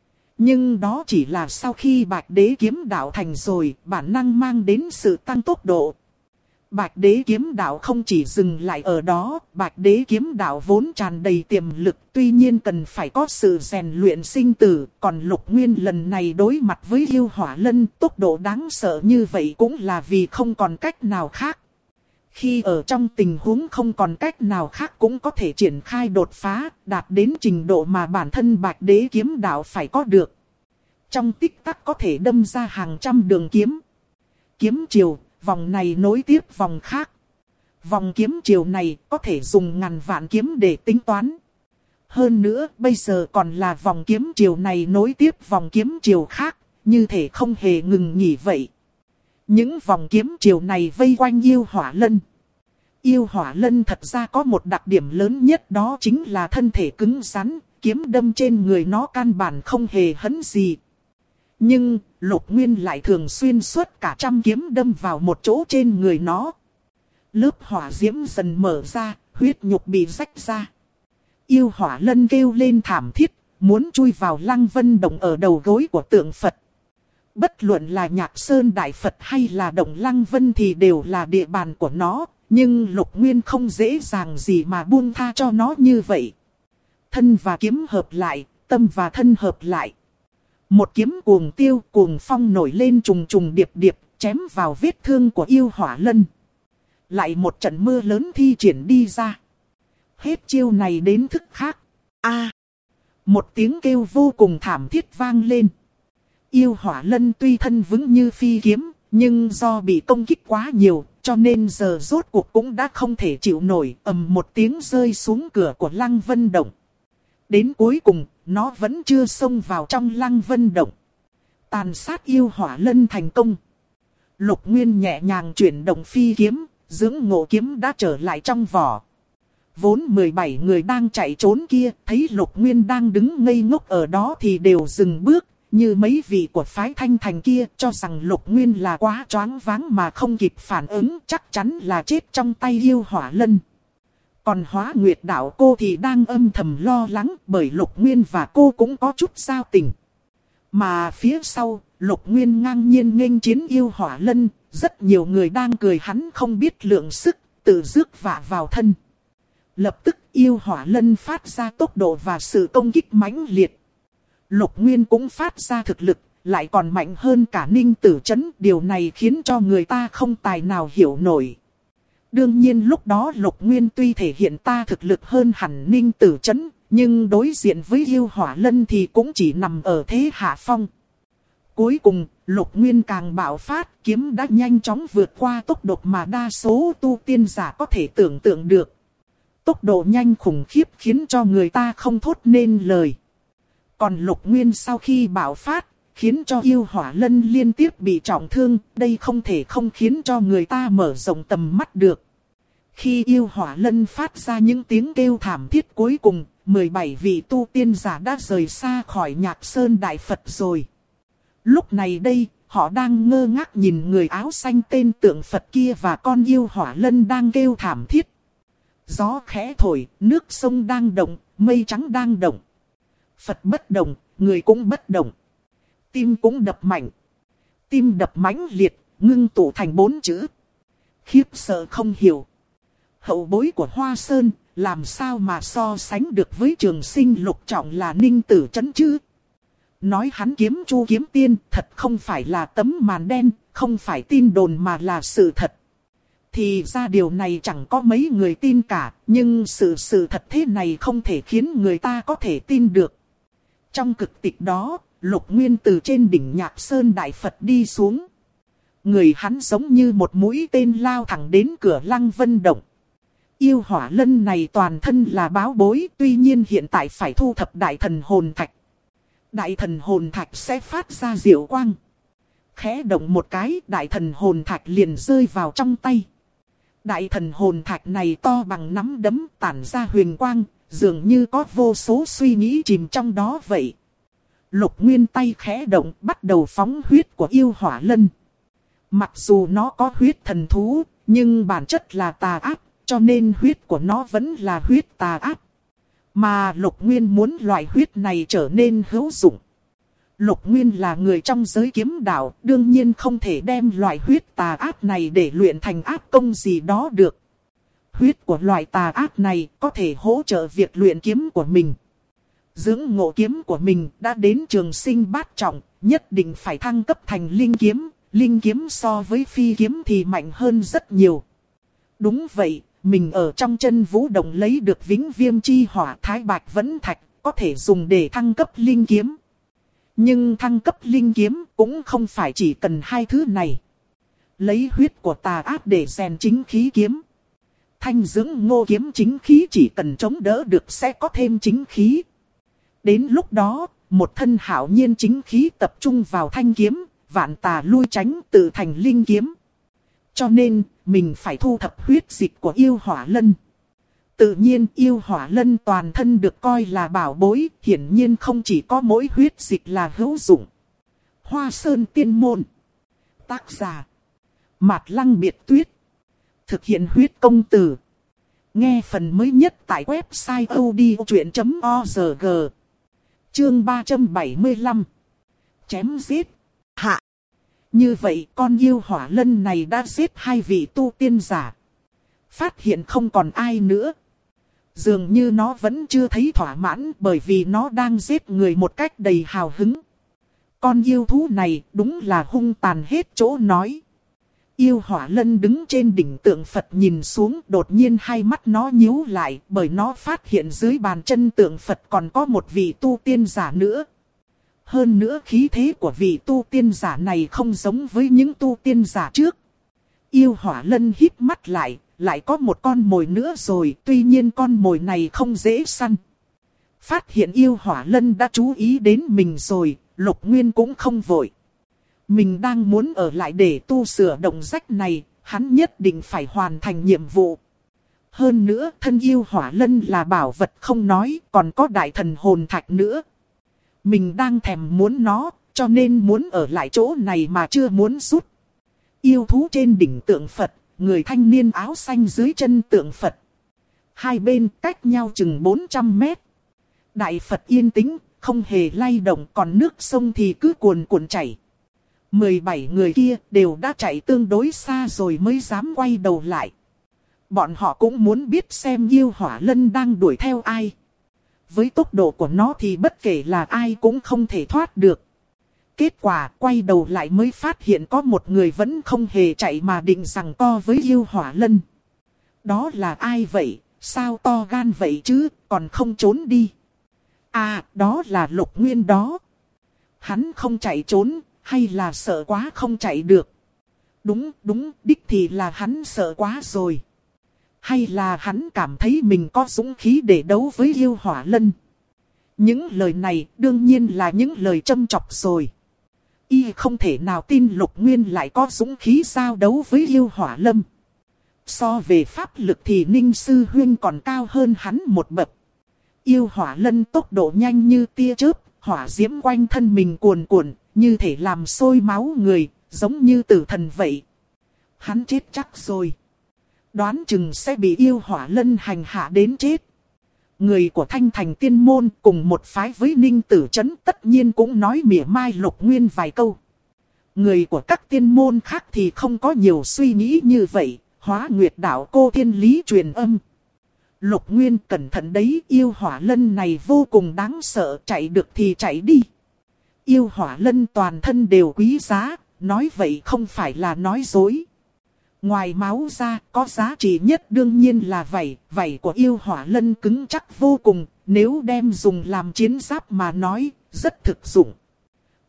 Nhưng đó chỉ là sau khi Bạch Đế kiếm đạo thành rồi, bản năng mang đến sự tăng tốc độ. Bạch Đế kiếm đạo không chỉ dừng lại ở đó, Bạch Đế kiếm đạo vốn tràn đầy tiềm lực, tuy nhiên cần phải có sự rèn luyện sinh tử, còn Lục Nguyên lần này đối mặt với yêu hỏa lân, tốc độ đáng sợ như vậy cũng là vì không còn cách nào khác. Khi ở trong tình huống không còn cách nào khác cũng có thể triển khai đột phá, đạt đến trình độ mà bản thân Bạch Đế kiếm đạo phải có được. Trong tích tắc có thể đâm ra hàng trăm đường kiếm. Kiếm chiều, vòng này nối tiếp vòng khác. Vòng kiếm chiều này có thể dùng ngàn vạn kiếm để tính toán. Hơn nữa, bây giờ còn là vòng kiếm chiều này nối tiếp vòng kiếm chiều khác, như thể không hề ngừng nghỉ vậy. Những vòng kiếm chiều này vây quanh yêu hỏa lân. Yêu hỏa lân thật ra có một đặc điểm lớn nhất, đó chính là thân thể cứng rắn, kiếm đâm trên người nó căn bản không hề hấn gì. Nhưng, Lục Nguyên lại thường xuyên xuất cả 100 kiếm đâm vào một chỗ trên người nó. Lớp hỏa diễm dần mở ra, huyết nhục bị rách ra. Yêu hỏa lân kêu lên thảm thiết, muốn chui vào Lăng Vân Động ở đầu gối của tượng Phật. Bất luận là Nhạc Sơn Đại Phật hay là Động Lăng Vân thì đều là địa bàn của nó, nhưng Lục Nguyên không dễ dàng gì mà buông tha cho nó như vậy. Thân và kiếm hợp lại, tâm và thân hợp lại. Một kiếm cuồng tiêu cuồng phong nổi lên trùng trùng điệp điệp, chém vào vết thương của yêu hỏa lân. Lại một trận mưa lớn thi triển đi ra. Hết chiêu này đến thức khác. Một tiếng kêu vô cùng thảm thiết vang lên. Yêu hỏa lân tuy thân vững như phi kiếm, nhưng do bị công kích quá nhiều, cho nên giờ rốt cuộc cũng đã không thể chịu nổi. Ầm một tiếng rơi xuống cửa của Lăng Vân Động. Đến cuối cùng, nó vẫn chưa xông vào trong Lăng Vân Động. Tàn sát yêu hỏa lân thành công. Lục Nguyên nhẹ nhàng chuyển động phi kiếm, dưỡng ngộ kiếm đã trở lại trong vỏ. Vốn 17 người đang chạy trốn kia, thấy Lục Nguyên đang đứng ngây ngốc ở đó thì đều dừng bước, như mấy vị của phái Thanh Thành kia cho rằng Lục Nguyên là quá choáng váng mà không kịp phản ứng, chắc chắn là chết trong tay yêu hỏa lân. Còn Hóa Nguyệt đạo cô thì đang âm thầm lo lắng, bởi Lục Nguyên và cô cũng có chút giao tình. Mà phía sau, Lục Nguyên ngang nhiên nghênh chiến yêu hỏa lân, rất nhiều người đang cười hắn không biết lượng sức, tự rước vạ vào thân. Lập tức yêu hỏa lân phát ra tốc độ và sự công kích mãnh liệt. Lục Nguyên cũng phát ra thực lực, lại còn mạnh hơn cả Ninh Tử Chấn, điều này khiến cho người ta không tài nào hiểu nổi. Đương nhiên lúc đó Lục Nguyên tuy thể hiện ta thực lực hơn hẳn Ninh Tử Chấn, nhưng đối diện với yêu hỏa lân thì cũng chỉ nằm ở thế hạ phong. Cuối cùng, Lục Nguyên càng bạo phát, kiếm đã nhanh chóng vượt qua tốc độ mà đa số tu tiên giả có thể tưởng tượng được. Tốc độ nhanh khủng khiếp khiến cho người ta không thốt nên lời. Còn Lục Nguyên sau khi bạo phát, khiến cho yêu hỏa lân liên tiếp bị trọng thương, đây không thể không khiến cho người ta mở rộng tầm mắt được. Khi yêu hỏa lân phát ra những tiếng kêu thảm thiết cuối cùng, 17 vị tu tiên giả đã rời xa khỏi Nhạc Sơn Đại Phật rồi. Lúc này đây, họ đang ngơ ngác nhìn người áo xanh tên tượng Phật kia và con yêu hỏa lân đang kêu thảm thiết. Gió khẽ thổi, nước sông đang động, mây trắng đang động. Phật bất động, người cũng bất động. Tim cũng đập mạnh. Tim đập mãnh liệt, ngưng tụ thành 4 chữ. Khiếp sợ không hiểu. Hậu bối của Hoa Sơn, làm sao mà so sánh được với Trường Sinh Lục Trọng là Ninh Tử Chấn chứ? Nói hắn kiếm chu kiếm tiên, thật không phải là tấm màn đen, không phải tin đồn mà là sự thật. Thì ra điều này chẳng có mấy người tin cả, nhưng sự thật thế này không thể khiến người ta có thể tin được. Trong cực tịch đó, Lục Nguyên từ trên đỉnh Nhạc Sơn Đại Phật đi xuống. Người hắn giống như một mũi tên lao thẳng đến cửa Lăng Vân Động. Yêu hỏa lân này toàn thân là báo bối, tuy nhiên hiện tại phải thu thập đại thần hồn thạch. Đại thần hồn thạch sẽ phát ra diệu quang. Khẽ động một cái, đại thần hồn thạch liền rơi vào trong tay. Đại thần hồn thạch này to bằng nắm đấm, tản ra huyền quang, dường như có vô số suy nghĩ chìm trong đó vậy. Lục Nguyên tay khẽ động, bắt đầu phóng huyết của yêu hỏa lân. Mặc dù nó có huyết thần thú, nhưng bản chất là tà ác, cho nên huyết của nó vẫn là huyết tà ác. Mà Lục Nguyên muốn loại huyết này trở nên hữu dụng. Lục Nguyên là người trong giới kiếm đạo, đương nhiên không thể đem loại huyết tà ác này để luyện thành ác công gì đó được. Huyết của loại tà ác này có thể hỗ trợ việc luyện kiếm của mình. Dưỡng ngộ kiếm của mình đã đến trường sinh bát trọng, nhất định phải thăng cấp thành linh kiếm. Linh kiếm so với phi kiếm thì mạnh hơn rất nhiều. Đúng vậy, mình ở trong chân vũ động lấy được vĩnh viêm chi hỏa thái bạch vẫn thạch, có thể dùng để thăng cấp linh kiếm. Nhưng thăng cấp linh kiếm cũng không phải chỉ cần hai thứ này. Lấy huyết của tà ác để rèn chính khí kiếm. Thanh dưỡng ngô kiếm chính khí chỉ cần chống đỡ được sẽ có thêm chính khí. Đến lúc đó, một thân hảo nhiên chính khí tập trung vào thanh kiếm, vạn tà lui tránh tự thành linh kiếm. Cho nên, mình phải thu thập huyết dịch của yêu hỏa lân. Tự nhiên yêu hỏa lân toàn thân được coi là bảo bối, hiển nhiên không chỉ có mỗi huyết dịch là hữu dụng. Hoa Sơn Tiên Môn. Tác giả. Mạt Lăng Biệt Tuyết. Thực hiện huyết công từ. Nghe phần mới nhất tại website odchuyện.org. Chương 375. Chém giết. Hạ. Như vậy con yêu hỏa lân này đã giết hai vị tu tiên giả. Phát hiện không còn ai nữa. Dường như nó vẫn chưa thấy thỏa mãn bởi vì nó đang giết người một cách đầy hào hứng. Con yêu thú này đúng là hung tàn hết chỗ nói. Yêu hỏa lân đứng trên đỉnh tượng Phật nhìn xuống, đột nhiên hai mắt nó nhíu lại bởi nó phát hiện dưới bàn chân tượng Phật còn có một vị tu tiên giả nữa. Hơn nữa khí thế của vị tu tiên giả này không giống với những tu tiên giả trước. Yêu hỏa lân híp mắt lại có một con mồi nữa rồi, tuy nhiên con mồi này không dễ săn. Phát hiện yêu hỏa lân đã chú ý đến mình rồi, Lục Nguyên cũng không vội. Mình đang muốn ở lại để tu sửa động rách này, hắn nhất định phải hoàn thành nhiệm vụ. Hơn nữa, thân yêu hỏa lân là bảo vật không nói, còn có đại thần hồn thạch nữa. Mình đang thèm muốn nó, cho nên muốn ở lại chỗ này mà chưa muốn rút. Yêu thú trên đỉnh tượng Phật, người thanh niên áo xanh dưới chân tượng Phật. Hai bên cách nhau chừng 400 mét. Đại Phật yên tĩnh, không hề lay động, còn nước sông thì cứ cuồn cuộn chảy. 17 người kia đều đã chạy tương đối xa rồi mới dám quay đầu lại. Bọn họ cũng muốn biết xem yêu hỏa lân đang đuổi theo ai. Với tốc độ của nó thì bất kể là ai cũng không thể thoát được. Kết quả quay đầu lại mới phát hiện có một người vẫn không hề chạy mà định giằng co với yêu hỏa lân. Đó là ai vậy? Sao to gan vậy chứ, còn không trốn đi? À, đó là Lục Nguyên đó. Hắn không chạy trốn, hay là sợ quá không chạy được? Đúng, đích thì là hắn sợ quá rồi. Hay là hắn cảm thấy mình có dũng khí để đấu với yêu hỏa lân? Những lời này đương nhiên là những lời châm chọc rồi. Y không thể nào tin Lục Nguyên lại có dũng khí giao đấu với yêu hỏa lâm. So về pháp lực thì Ninh Sư Huyên còn cao hơn hắn một bậc. Yêu hỏa lân tốc độ nhanh như tia chớp, hỏa diễm quanh thân mình cuồn cuộn, như thể làm sôi máu người, giống như tử thần vậy. Hắn chết chắc rồi. Đoán chừng sẽ bị yêu hỏa lân hành hạ đến chết. Người của Thanh Thành Tiên Môn cùng một phái với Ninh Tử Trấn tất nhiên cũng nói mỉa mai Lục Nguyên vài câu. Người của các tiên môn khác thì không có nhiều suy nghĩ như vậy, Hóa Nguyệt Đạo Cô Thiên Lý truyền âm. Lục Nguyên cẩn thận đấy, yêu hỏa lân này vô cùng đáng sợ, chạy được thì chạy đi. Yêu hỏa lân toàn thân đều quý giá, nói vậy không phải là nói dối. Ngoài máu ra, có giá trị nhất đương nhiên là vảy của yêu hỏa lân cứng chắc vô cùng, nếu đem dùng làm chiến giáp mà nói, rất thực dụng.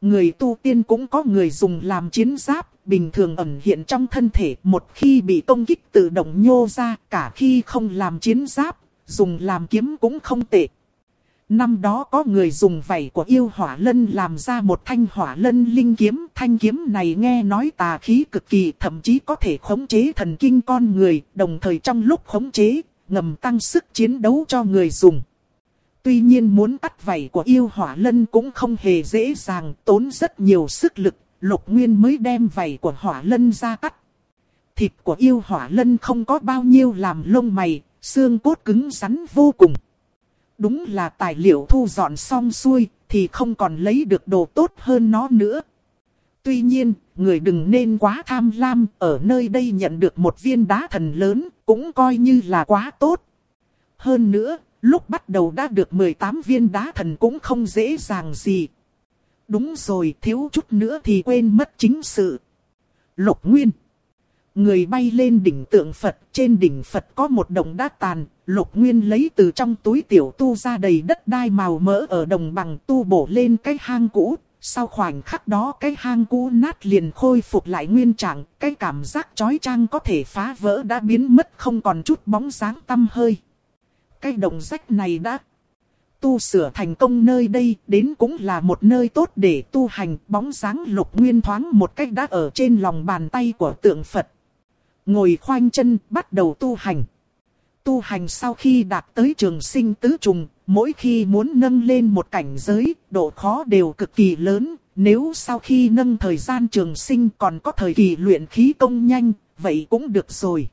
Người tu tiên cũng có người dùng làm chiến giáp, bình thường ẩn hiện trong thân thể, một khi bị công kích tự động nhô ra, cả khi không làm chiến giáp, dùng làm kiếm cũng không tệ. Năm đó có người dùng vảy của yêu hỏa lân làm ra một thanh hỏa lân linh kiếm. Thanh kiếm này nghe nói tà khí cực kỳ, thậm chí có thể khống chế thần kinh con người, đồng thời trong lúc khống chế, ngầm tăng sức chiến đấu cho người dùng. Tuy nhiên muốn cắt vảy của yêu hỏa lân cũng không hề dễ dàng, tốn rất nhiều sức lực, Lục Nguyên mới đem vảy của hỏa lân ra cắt. Thịt của yêu hỏa lân không có bao nhiêu làm lông mày, xương cốt cứng rắn vô cùng. Đúng là tài liệu thu dọn xong xuôi, thì không còn lấy được đồ tốt hơn nó nữa. Tuy nhiên, người đừng nên quá tham lam, ở nơi đây nhận được một viên đá thần lớn, cũng coi như là quá tốt. Hơn nữa, lúc bắt đầu đã được 18 viên đá thần cũng không dễ dàng gì. Đúng rồi, thiếu chút nữa thì quên mất chính sự. Lục Nguyên. Người bay lên đỉnh tượng Phật, trên đỉnh Phật có một đồng đá tàn, Lục Nguyên lấy từ trong túi tiểu tu ra đầy đất đai màu mỡ ở đồng bằng tu bổ lên cái hang cũ. Sau khoảnh khắc đó cái hang cũ nát liền khôi phục lại nguyên trạng, cái cảm giác chói chang có thể phá vỡ đã biến mất không còn chút bóng dáng tăm hơi. Cái đồng rách này đã tu sửa thành công, nơi đây đến cũng là một nơi tốt để tu hành. Bóng dáng Lục Nguyên thoáng một cách đã ở trên lòng bàn tay của tượng Phật. Ngồi khoanh chân bắt đầu tu hành. Tu hành sau khi đạt tới trường sinh tứ trùng, mỗi khi muốn nâng lên một cảnh giới, độ khó đều cực kỳ lớn. Nếu sau khi nâng thời gian trường sinh còn có thời kỳ luyện khí công nhanh, vậy cũng được rồi.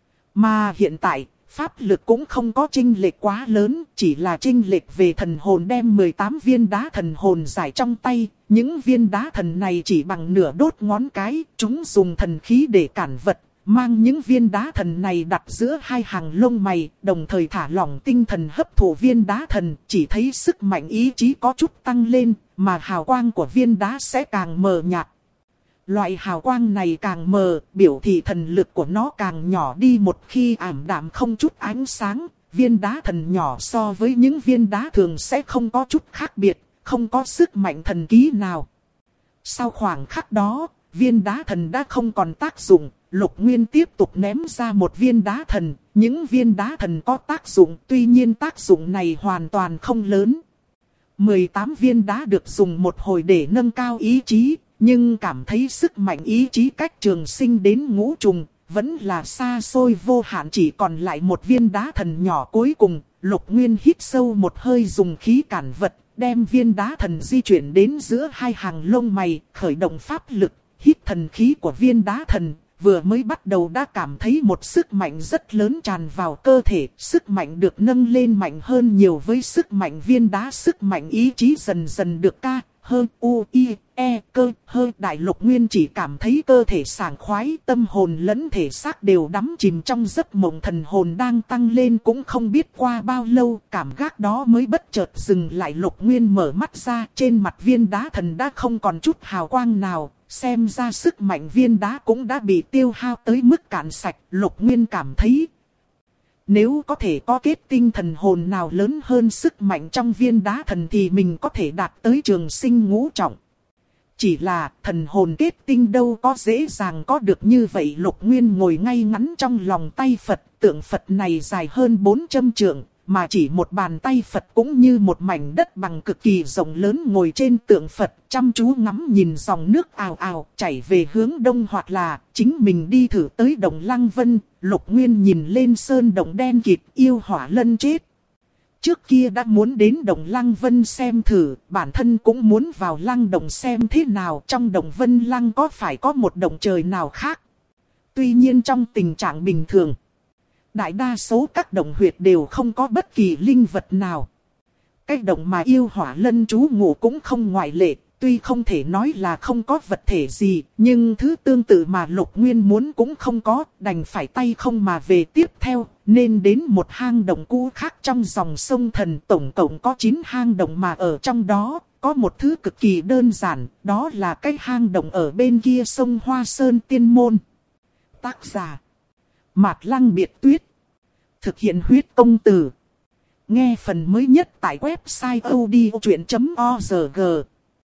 Mà hiện tại, pháp lực cũng không có chênh lệch quá lớn, chỉ là chênh lệch về thần hồn, đem 18 viên đá thần hồn giải trong tay. Những viên đá thần này chỉ bằng nửa đốt ngón cái, chúng dùng thần khí để cản vật. Mang những viên đá thần này đặt giữa hai hàng lông mày, đồng thời thả lỏng tinh thần hấp thụ viên đá thần, chỉ thấy sức mạnh ý chí có chút tăng lên, mà hào quang của viên đá sẽ càng mờ nhạt. Loại hào quang này càng mờ, biểu thị thần lực của nó càng nhỏ đi, một khi ảm đạm không chút ánh sáng, viên đá thần nhỏ so với những viên đá thường sẽ không có chút khác biệt, không có sức mạnh thần ký nào. Sau khoảng khắc đó, viên đá thần đã không còn tác dụng. Lục Nguyên tiếp tục ném ra một viên đá thần. Những viên đá thần có tác dụng, tuy nhiên tác dụng này hoàn toàn không lớn. 18 viên đá được dùng một hồi để nâng cao ý chí, nhưng cảm thấy sức mạnh ý chí cách trường sinh đến ngũ trùng vẫn là xa xôi vô hạn, chỉ còn lại một viên đá thần nhỏ cuối cùng. Lục Nguyên hít sâu một hơi, dùng khí cản vật, đem viên đá thần di chuyển đến giữa hai hàng lông mày, khởi động pháp lực, hít thần khí của viên đá thần. Vừa mới bắt đầu đã cảm thấy một sức mạnh rất lớn tràn vào cơ thể, sức mạnh được nâng lên mạnh hơn nhiều với sức mạnh viên đá, sức mạnh ý chí dần dần được ca, hơn u, i, e, cơ, hơi. Đại Lục Nguyên chỉ cảm thấy cơ thể sảng khoái, tâm hồn lẫn thể xác đều đắm chìm trong giấc mộng, thần hồn đang tăng lên cũng không biết qua bao lâu, cảm giác đó mới bất chợt dừng lại. Lục Nguyên mở mắt ra, trên mặt viên đá thần đã không còn chút hào quang nào. Xem ra sức mạnh viên đá cũng đã bị tiêu hao tới mức cạn sạch. Lục Nguyên cảm thấy, nếu có thể có kết tinh thần hồn nào lớn hơn sức mạnh trong viên đá thần thì mình có thể đạt tới trường sinh ngũ trọng. Chỉ là thần hồn kết tinh đâu có dễ dàng có được như vậy. Lục Nguyên ngồi ngay ngắn trong lòng tay Phật, tượng Phật này dài hơn 400 trượng. Mà chỉ một bàn tay Phật cũng như một mảnh đất bằng cực kỳ rộng lớn, ngồi trên tượng Phật, chăm chú ngắm nhìn dòng nước ào ào chảy về hướng đông, hoặc là chính mình đi thử tới Đồng Lăng Vân. Lục Nguyên nhìn lên sơn động đen kịt, yêu hỏa lân chết. Trước kia đã muốn đến Đồng Lăng Vân xem thử, bản thân cũng muốn vào lăng động xem thế nào, trong Đồng Vân Lăng có phải có một động trời nào khác. Tuy nhiên trong tình trạng bình thường, đại đa số các động huyệt đều không có bất kỳ linh vật nào. Cái động mà yêu hỏa lân trú ngụ cũng không ngoại lệ, tuy không thể nói là không có vật thể gì, nhưng thứ tương tự mà Lục Nguyên muốn cũng không có, đành phải tay không mà về tiếp theo, nên đến một hang động cũ khác trong dòng sông Thần. Tổng cộng có 9 hang động, mà ở trong đó có một thứ cực kỳ đơn giản, đó là cái hang động ở bên kia sông Hoa Sơn Tiên Môn. Tác giả Mạt Lăng Biệt Tuyết, thực hiện huyết công từ. Nghe phần mới nhất tại website odchuyện.org.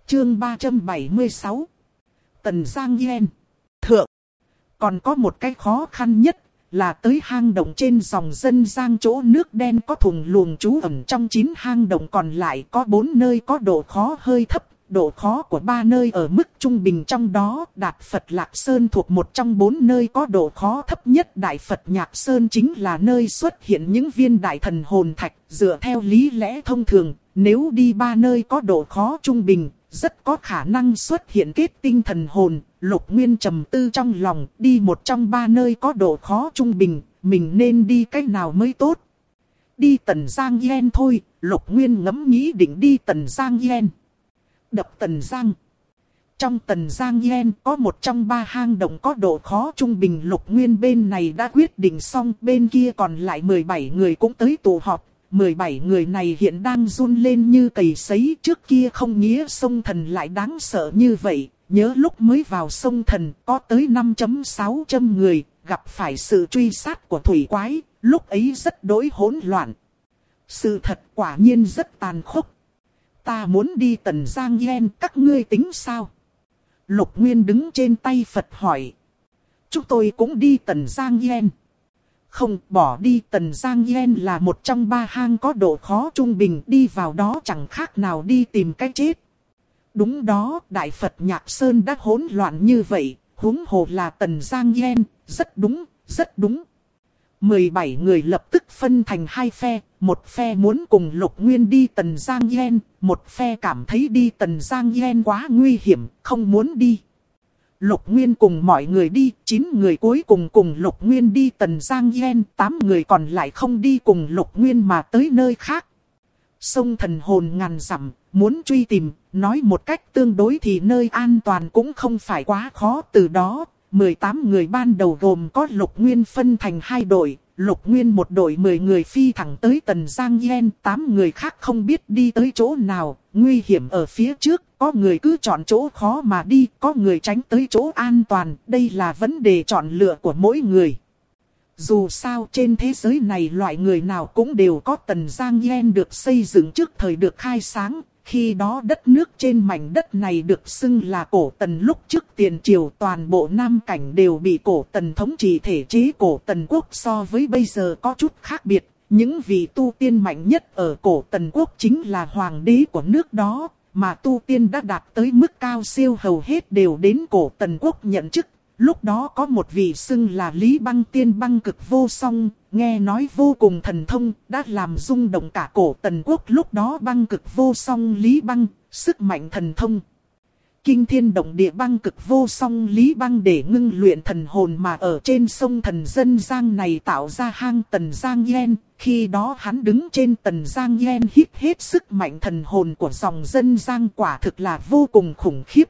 Chương 376. Tần Giang Yen. Thượng. Còn có một cái khó khăn nhất là tới hang động trên dòng dân Giang chỗ nước đen có thùng luồng trú ẩn trong 9 hang động còn lại có 4 nơi có độ khó hơi thấp. Độ khó của 3 nơi ở mức trung bình, trong đó Đạt Phật Lạc Sơn thuộc một trong 4 nơi có độ khó thấp nhất. Đại Phật Nhạc Sơn chính là nơi xuất hiện những viên đại thần hồn thạch. Dựa theo lý lẽ thông thường, nếu đi 3 nơi có độ khó trung bình, rất có khả năng xuất hiện kết tinh thần hồn. Lục Nguyên trầm tư trong lòng, đi một trong 3 nơi có độ khó trung bình, mình nên đi cách nào mới tốt? Đi Tần Giang Yen thôi. Lục Nguyên ngẫm nghĩ định đi Tần Giang Yen. Đập Tần Giang. Trong Tần Giang Yen có một trong 3 hang động có độ khó trung bình. Lục Nguyên bên này đã quyết định xong, bên kia còn lại 17 người cũng tới tụ họp. 17 người này hiện đang run lên như cầy sấy. Trước kia không nghĩa sông Thần lại đáng sợ như vậy. Nhớ lúc mới vào sông Thần có tới 5.600 người, gặp phải sự truy sát của thủy quái, lúc ấy rất đỗi hỗn loạn. Sự thật quả nhiên rất tàn khốc. Ta muốn đi Tần Giang Yen, các ngươi tính sao? Lục Nguyên đứng trên tay Phật hỏi. Chúng tôi cũng đi Tần Giang Yen. Không, bỏ đi. Tần Giang Yen là một trong 3 hang có độ khó trung bình, đi vào đó chẳng khác nào đi tìm cái chết. Đúng đó, Đại Phật Nhạc Sơn đã hỗn loạn như vậy, huống hồ là Tần Giang Yen. Rất đúng, rất đúng. 17 người lập tức phân thành 2 phe, một phe muốn cùng Lục Nguyên đi Tần Giang Yen, một phe cảm thấy đi Tần Giang Yen quá nguy hiểm, không muốn đi. Lục Nguyên cùng mọi người đi, 9 người cuối cùng Lục Nguyên đi Tần Giang Yen, 8 người còn lại không đi cùng Lục Nguyên mà tới nơi khác. Sông Thần hồn ngàn dặm, muốn truy tìm, nói một cách tương đối thì nơi an toàn cũng không phải quá khó. Từ đó 18 người ban đầu gồm có Lục Nguyên phân thành 2 đội, Lục Nguyên một đội 10 người phi thẳng tới Tần Giang Yen, 8 người khác không biết đi tới chỗ nào, nguy hiểm ở phía trước, có người cứ chọn chỗ khó mà đi, có người tránh tới chỗ an toàn, đây là vấn đề chọn lựa của mỗi người. Dù sao trên thế giới này loại người nào cũng đều có. Tần Giang Yen được xây dựng trước thời được khai sáng. Khi đó đất nước trên mảnh đất này được xưng là cổ Tần. Lúc trước tiền triều toàn bộ Nam Cảnh đều bị cổ Tần thống trị. Thể chế cổ Tần quốc so với bây giờ có chút khác biệt. Những vị tu tiên mạnh nhất ở cổ Tần quốc chính là hoàng đế của nước đó. Mà tu tiên đã đạt tới mức cao siêu hầu hết đều đến cổ Tần quốc nhận chức. Lúc đó có một vị xưng là Lý Băng Tiên Băng Cực Vô Song, nghe nói vô cùng thần thông, đã làm rung động cả cổ Tần quốc. Lúc đó Băng Cực Vô Song Lý Băng, sức mạnh thần thông kinh thiên động địa. Băng Cực Vô Song Lý Băng để ngưng luyện thần hồn mà ở trên sông Thần Dân Giang này tạo ra hang Tần Giang Yen. Khi đó hắn đứng trên Tần Giang Yen hít hết sức mạnh thần hồn của dòng dân Giang, quả thực là vô cùng khủng khiếp.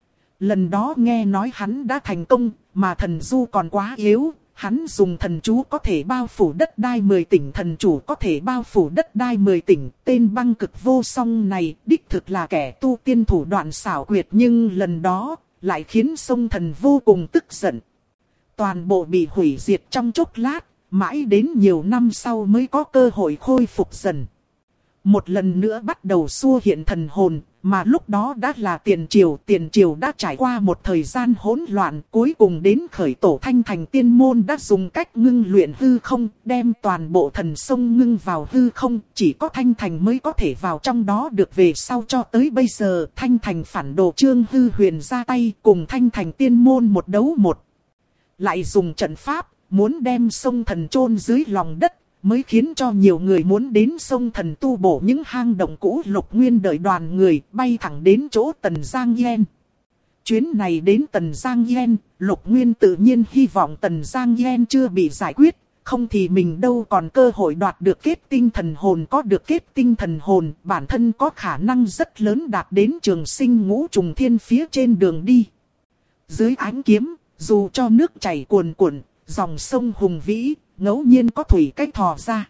Lần đó nghe nói hắn đã thành công, mà thần du còn quá yếu, hắn dùng thần chú có thể bao phủ đất đai 10 tỉnh, thần chủ có thể bao phủ đất đai 10 tỉnh. Tên Băng Cực Vô Song này đích thực là kẻ tu tiên thủ đoạn xảo quyệt, nhưng lần đó lại khiến sông Thần vô cùng tức giận. Toàn bộ bị hủy diệt trong chốc lát, mãi đến nhiều năm sau mới có cơ hội khôi phục dần. Một lần nữa bắt đầu xua hiện thần hồn, mà lúc đó đã là tiền triều. Tiền triều đã trải qua một thời gian hỗn loạn, cuối cùng đến khởi tổ Thanh Thành Tiên Môn đã dùng cách ngưng luyện hư không, đem toàn bộ thần sông ngưng vào hư không, chỉ có Thanh Thành mới có thể vào trong đó được. Về sau cho tới bây giờ, Thanh Thành phản đồ Trương Hư Huyền ra tay cùng Thanh Thành Tiên Môn một đấu một. Lại dùng trận pháp, muốn đem sông Thần chôn dưới lòng đất, mới khiến cho nhiều người muốn đến sông Thần tu bổ những hang động cũ. Lục Nguyên đợi đoàn người bay thẳng đến chỗ Tần Giang Yen. Chuyến này đến Tần Giang Yen, Lục Nguyên tự nhiên hy vọng Tần Giang Yen chưa bị giải quyết, không thì mình đâu còn cơ hội đoạt được kết tinh thần hồn. Có được kết tinh thần hồn, bản thân có khả năng rất lớn đạt đến trường sinh ngũ trùng thiên phía trên đường đi. Dưới ánh kiếm, dù cho nước chảy cuồn cuộn, dòng sông hùng vĩ, ngẫu nhiên có thủy cách thò ra,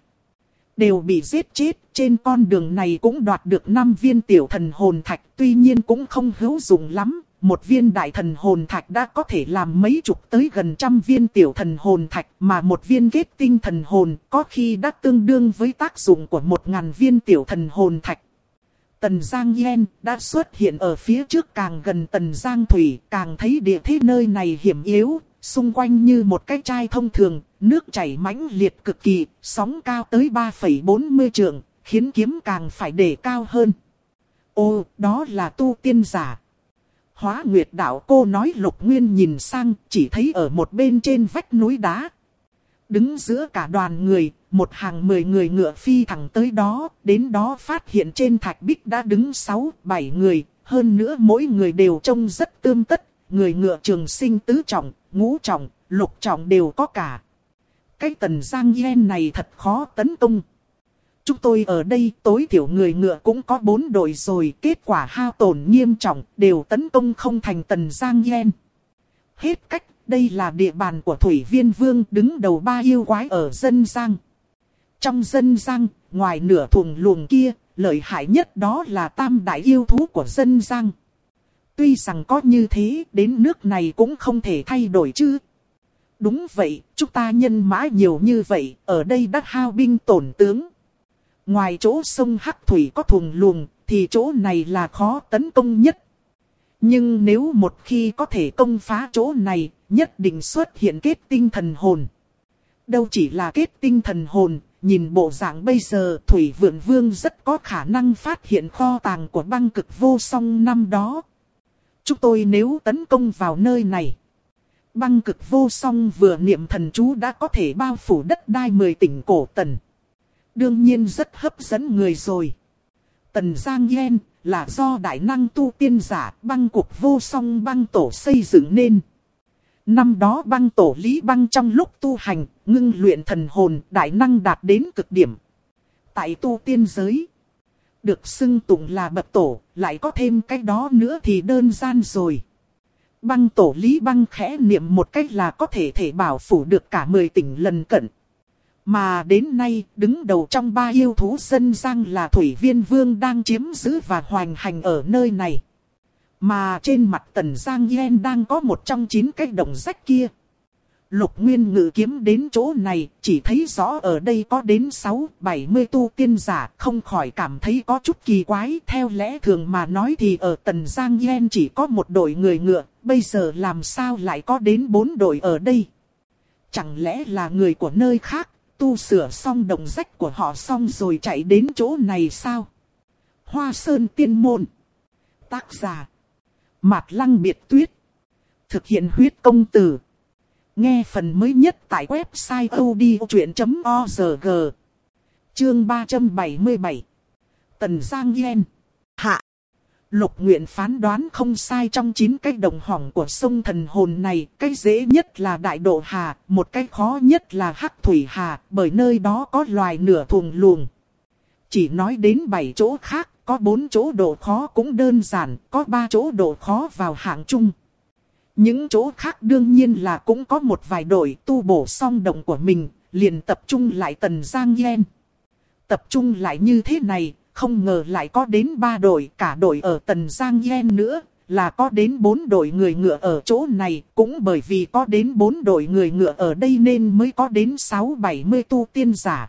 đều bị giết chết. Trên con đường này cũng đoạt được 5 viên tiểu thần hồn thạch, tuy nhiên cũng không hữu dụng lắm. Một viên đại thần hồn thạch đã có thể làm mấy chục tới gần 100 viên tiểu thần hồn thạch, mà một viên kết tinh thần hồn có khi đã tương đương với tác dụng của 1000 viên tiểu thần hồn thạch. Tần Giang Yen đã xuất hiện ở phía trước, càng gần Tần Giang Thủy càng thấy địa thế nơi này hiểm yếu, xung quanh như một cái chai thông thường, nước chảy mãnh liệt cực kỳ, sóng cao tới 3,40 trượng, khiến kiếm càng phải để cao hơn. Ô, đó là tu tiên giả. Hóa Nguyệt đạo cô nói. Lục Nguyên nhìn sang, chỉ thấy ở một bên trên vách núi đá, đứng giữa cả đoàn người, một hàng 10 người ngựa phi thẳng tới đó, đến đó phát hiện trên thạch bích đã đứng 6-7 người, hơn nữa mỗi người đều trông rất tươm tất, người ngựa trường sinh tứ trọng, ngũ trọng, lục trọng đều có cả. Cái Tần Giang Yen này thật khó tấn công. Chúng tôi ở đây tối thiểu người ngựa cũng có 4 đội rồi, kết quả hao tổn nghiêm trọng, đều tấn công không thành Tần Giang Yen. Hết cách, đây là địa bàn của Thủy Viên Vương, đứng đầu 3 yêu quái ở dân Giang. Trong dân Giang, ngoài nửa thùng luồng kia, lợi hại nhất đó là tam đại yêu thú của dân Giang. Tuy rằng có như thế, đến nước này cũng không thể thay đổi chứ. Đúng vậy, chúng ta nhân mã nhiều như vậy, ở đây đã hao binh tổn tướng. Ngoài chỗ sông Hắc Thủy có thùng luồng, thì chỗ này là khó tấn công nhất. Nhưng nếu một khi có thể công phá chỗ này, nhất định xuất hiện kết tinh thần hồn. Đâu chỉ là kết tinh thần hồn, nhìn bộ dạng bây giờ Thủy Vượng Vương rất có khả năng phát hiện kho tàng của băng cực vô song năm đó. Chúng tôi nếu tấn công vào nơi này, băng cực vô song vừa niệm thần chú đã có thể bao phủ đất đai 10 tỉnh cổ Tần. Đương nhiên rất hấp dẫn người rồi. Tần Giang Yen là do đại năng tu tiên giả băng cực vô song băng tổ xây dựng nên. Năm đó băng tổ Lý Băng trong lúc tu hành, ngưng luyện thần hồn, đại năng đạt đến cực điểm. Tại tu tiên giới, được xưng tụng là bậc tổ, lại có thêm cái đó nữa thì đơn giản rồi. Băng tổ Lý Băng khẽ niệm một cách là có thể bảo phủ được cả 10 tỉnh lần cận. Mà đến nay, đứng đầu trong 3 yêu thú dân Giang là Thủy Viên Vương đang chiếm giữ và hoành hành ở nơi này. Mà trên mặt Tần Giang Yen đang có một trong 9 cái đồng rách kia. Lục Nguyên ngự kiếm đến chỗ này, chỉ thấy rõ ở đây có đến 6-70 tu tiên giả, không khỏi cảm thấy có chút kỳ quái. Theo lẽ thường mà nói thì ở Tần Giang Yen chỉ có một đội người ngựa, bây giờ làm sao lại có đến 4 đội ở đây? Chẳng lẽ là người của nơi khác, tu sửa xong đồng rách của họ xong rồi chạy đến chỗ này sao? Hoa Sơn Tiên Môn. Tác giả Mạt Lăng Biệt Tuyết. Thực hiện huyết công từ. Nghe phần mới nhất tại website odchuyện.org. Chương 377. Tần Giang Yen. Hạ. Lục Nguyện phán đoán không sai, trong 9 cái đồng hỏng của sông thần hồn này, cái dễ nhất là Đại Độ Hà, một cái khó nhất là Hắc Thủy Hà, bởi nơi đó có loài nửa thùng luồng. Chỉ nói đến 7 chỗ khác, có 4 chỗ độ khó cũng đơn giản, có 3 chỗ độ khó vào hạng trung. Những chỗ khác đương nhiên là cũng có một vài đội tu bổ xong đồng của mình, liền tập trung lại Tần Giang Yen. Tập trung lại như thế này, không ngờ lại có đến 3 đội, cả đội ở Tần Giang Yen nữa, là có đến 4 đội người ngựa ở chỗ này. Cũng bởi vì có đến 4 đội người ngựa ở đây nên mới có đến 6-70 tu tiên giả.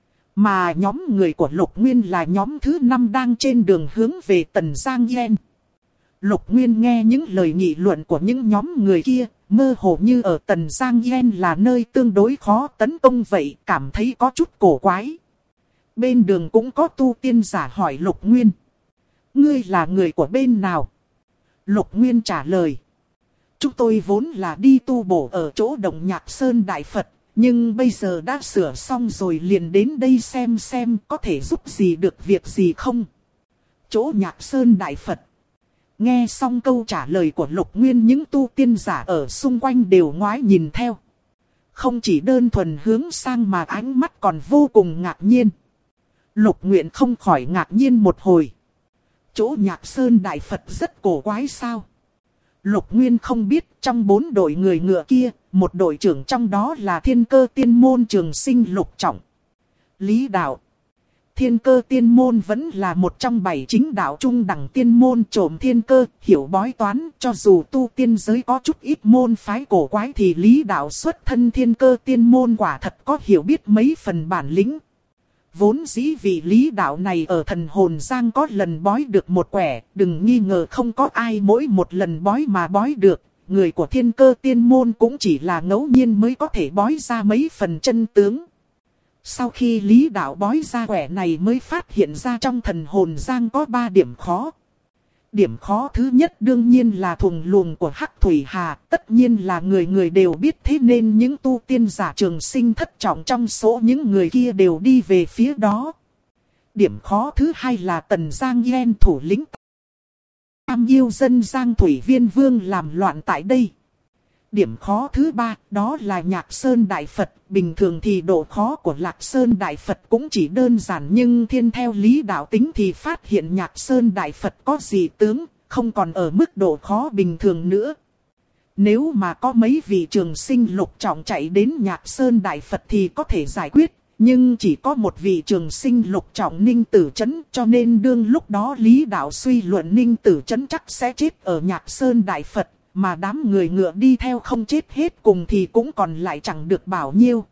Mà nhóm người của Lục Nguyên là nhóm thứ 5 đang trên đường hướng về Tần Giang Yen. Lục Nguyên nghe những lời nghị luận của những nhóm người kia, mơ hồ như ở Tần Giang Yen là nơi tương đối khó tấn công vậy, cảm thấy có chút cổ quái. Bên đường cũng có tu tiên giả hỏi Lục Nguyên: ngươi là người của bên nào? Lục Nguyên trả lời: chúng tôi vốn là đi tu bổ ở chỗ Đồng Nhạc Sơn Đại Phật, nhưng bây giờ đã sửa xong rồi liền đến đây xem có thể giúp gì được việc gì không. Chỗ Nhạc Sơn Đại Phật. Nghe xong câu trả lời của Lục Nguyên, những tu tiên giả ở xung quanh đều ngoái nhìn theo. Không chỉ đơn thuần hướng sang mà ánh mắt còn vô cùng ngạc nhiên. Lục Nguyện không khỏi ngạc nhiên một hồi. Chỗ Nhạc Sơn Đại Phật rất cổ quái sao? Lục Nguyên không biết, trong 4 đội người ngựa kia, một đội trưởng trong đó là Thiên Cơ Tiên Môn trường sinh Lục Trọng. Lý đạo. Thiên Cơ Tiên Môn vẫn là một trong 7 chính đạo trung đẳng tiên môn, trộm thiên cơ, hiểu bói toán. Cho dù tu tiên giới có chút ít môn phái cổ quái thì Lý đạo xuất thân Thiên Cơ Tiên Môn quả thật có hiểu biết mấy phần bản lĩnh. vốn dĩ vị Lý đạo này ở thần hồn giang có lần bói được một quẻ, đừng nghi ngờ không có ai mỗi một lần bói mà bói được. Người của Thiên Cơ Tiên Môn cũng chỉ là ngẫu nhiên mới có thể bói ra mấy phần chân tướng. Sau khi Lý đạo bói ra quẻ này mới phát hiện ra trong thần hồn giang có 3 điểm khó. Điểm khó thứ nhất đương nhiên là thuồng luồng của Hắc Thủy Hà, tất nhiên là người người đều biết, thế nên những tu tiên giả Trường Sinh thất trọng trong số những người kia đều đi về phía đó. Điểm khó thứ hai là Tần Giang Yen thủ lĩnh Tam yêu dân Giang Thủy Viên Vương làm loạn tại đây. Điểm khó thứ ba đó là Nhạc Sơn Đại Phật. Bình thường thì độ khó của Lạc Sơn Đại Phật cũng chỉ đơn giản, nhưng thiên theo Lý đạo tính thì phát hiện Nhạc Sơn Đại Phật có dị tướng, không còn ở mức độ khó bình thường nữa. Nếu mà có mấy vị Trường Sinh lục trọng chạy đến Nhạc Sơn Đại Phật thì có thể giải quyết. Nhưng chỉ có một vị Trường Sinh lục trọng Ninh Tử Chấn, cho nên đương lúc đó Lý đạo suy luận Ninh Tử Chấn chắc sẽ chết ở Nhạc Sơn Đại Phật. Mà đám người ngựa đi theo không chết hết cùng thì cũng còn lại chẳng được bảo nhiêu.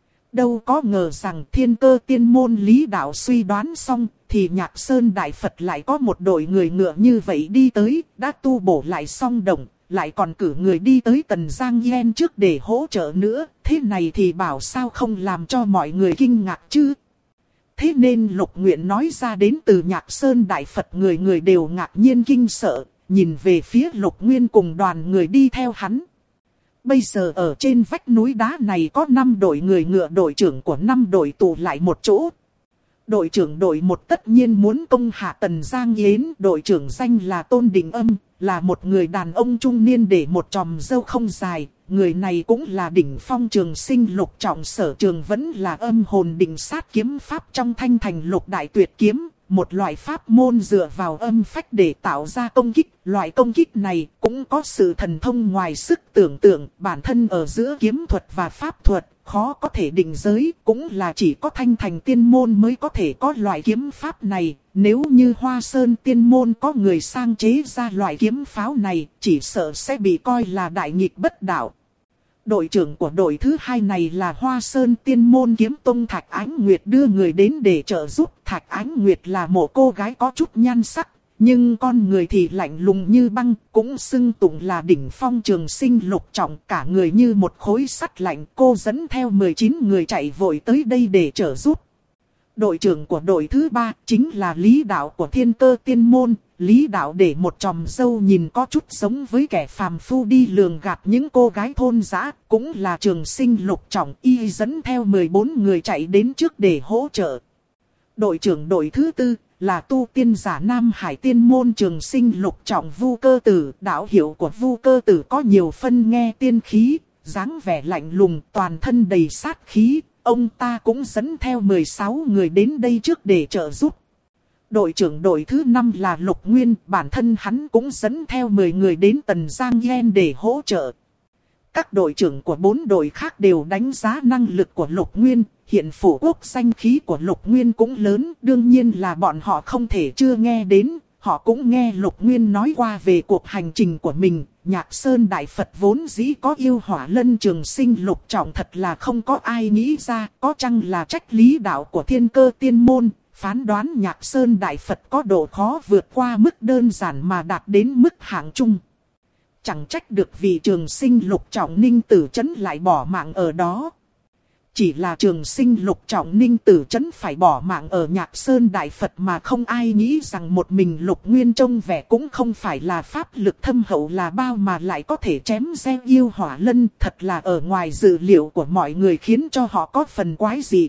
Đâu có ngờ rằng Thiên Cơ Tiên Môn Lý đạo suy đoán xong thì Nhạc Sơn Đại Phật lại có một đội người ngựa như vậy đi tới, đã tu bổ lại xong đồng, lại còn cử người đi tới Tần Giang Yen trước để hỗ trợ nữa. Thế này thì bảo sao không làm cho mọi người kinh ngạc chứ. Thế nên Lục Nguyện nói ra đến từ Nhạc Sơn Đại Phật, người người đều ngạc nhiên kinh sợ. Nhìn về phía Lục Nguyên cùng đoàn người đi theo hắn. Bây giờ ở trên vách núi đá này có 5 đội người ngựa, đội trưởng của 5 đội tụ lại một chỗ. Đội trưởng đội 1 tất nhiên muốn công hạ Tần Giang Yến. Đội trưởng danh là Tôn Đình Âm, là một người đàn ông trung niên để một chòm râu không dài. Người này cũng là đỉnh phong Trường Sinh lục trọng, sở trường vẫn là âm hồn định sát kiếm pháp trong Thanh Thành Lục Đại Tuyệt Kiếm. Một loại pháp môn dựa vào âm phách để tạo ra công kích. Loại công kích này cũng có sự thần thông ngoài sức tưởng tượng. Bản thân ở giữa kiếm thuật và pháp thuật khó có thể định giới. Cũng là chỉ có Thanh Thành Tiên Môn mới có thể có loại kiếm pháp này. Nếu như Hoa Sơn Tiên Môn có người sang chế ra loại kiếm pháo này, chỉ sợ sẽ bị coi là đại nghịch bất đạo. Đội trưởng của đội thứ 2 này là Hoa Sơn Tiên Môn Kiếm Tông Thạch Ánh Nguyệt, đưa người đến để trợ giúp. Thạch Ánh Nguyệt là một cô gái có chút nhan sắc, nhưng con người thì lạnh lùng như băng, cũng xưng tụng là đỉnh phong Trường Sinh lục trọng, cả người như một khối sắt lạnh. Cô dẫn theo 19 người chạy vội tới đây để trợ giúp. Đội trưởng của đội thứ 3 chính là Lý đạo của Thiên Cơ Tiên Môn. Lý đạo để một chòm râu nhìn có chút giống với kẻ phàm phu đi lường gạt những cô gái thôn dã, cũng là Trường Sinh lục trọng, y dẫn theo 14 người chạy đến trước để hỗ trợ. Đội trưởng đội thứ 4 là tu tiên giả Nam Hải Tiên Môn Trường Sinh lục trọng Vu Cơ Tử. Đạo hiệu của Vu Cơ Tử có nhiều phân nghe tiên khí, dáng vẻ lạnh lùng, toàn thân đầy sát khí. Ông ta cũng dẫn theo 16 người đến đây trước để trợ giúp. Đội trưởng đội thứ 5 là Lục Nguyên, bản thân hắn cũng dẫn theo 10 người đến Tần Giang Yen để hỗ trợ. Các đội trưởng của 4 đội khác đều đánh giá năng lực của Lục Nguyên, hiện phủ quốc danh khí của Lục Nguyên cũng lớn, đương nhiên là bọn họ không thể chưa nghe đến. Họ cũng nghe Lục Nguyên nói qua về cuộc hành trình của mình. Nhạc Sơn Đại Phật vốn dĩ có yêu hỏa lân Trường Sinh lục trọng, thật là không có ai nghĩ ra, có chăng là trách Lý đạo của Thiên Cơ Tiên Môn. Phán đoán Nhạc Sơn Đại Phật có độ khó vượt qua mức đơn giản mà đạt đến mức hạng trung. Chẳng trách được vị Trường Sinh lục trọng Ninh Tử Chấn lại bỏ mạng ở đó. Chỉ là Trường Sinh lục trọng Ninh Tử Chấn phải bỏ mạng ở Nhạc Sơn Đại Phật mà không ai nghĩ rằng một mình Lục Nguyên trông vẻ cũng không phải là pháp lực thâm hậu là bao mà lại có thể chém gieo yêu hỏa lân, thật là ở ngoài dự liệu của mọi người, khiến cho họ có phần quái dị.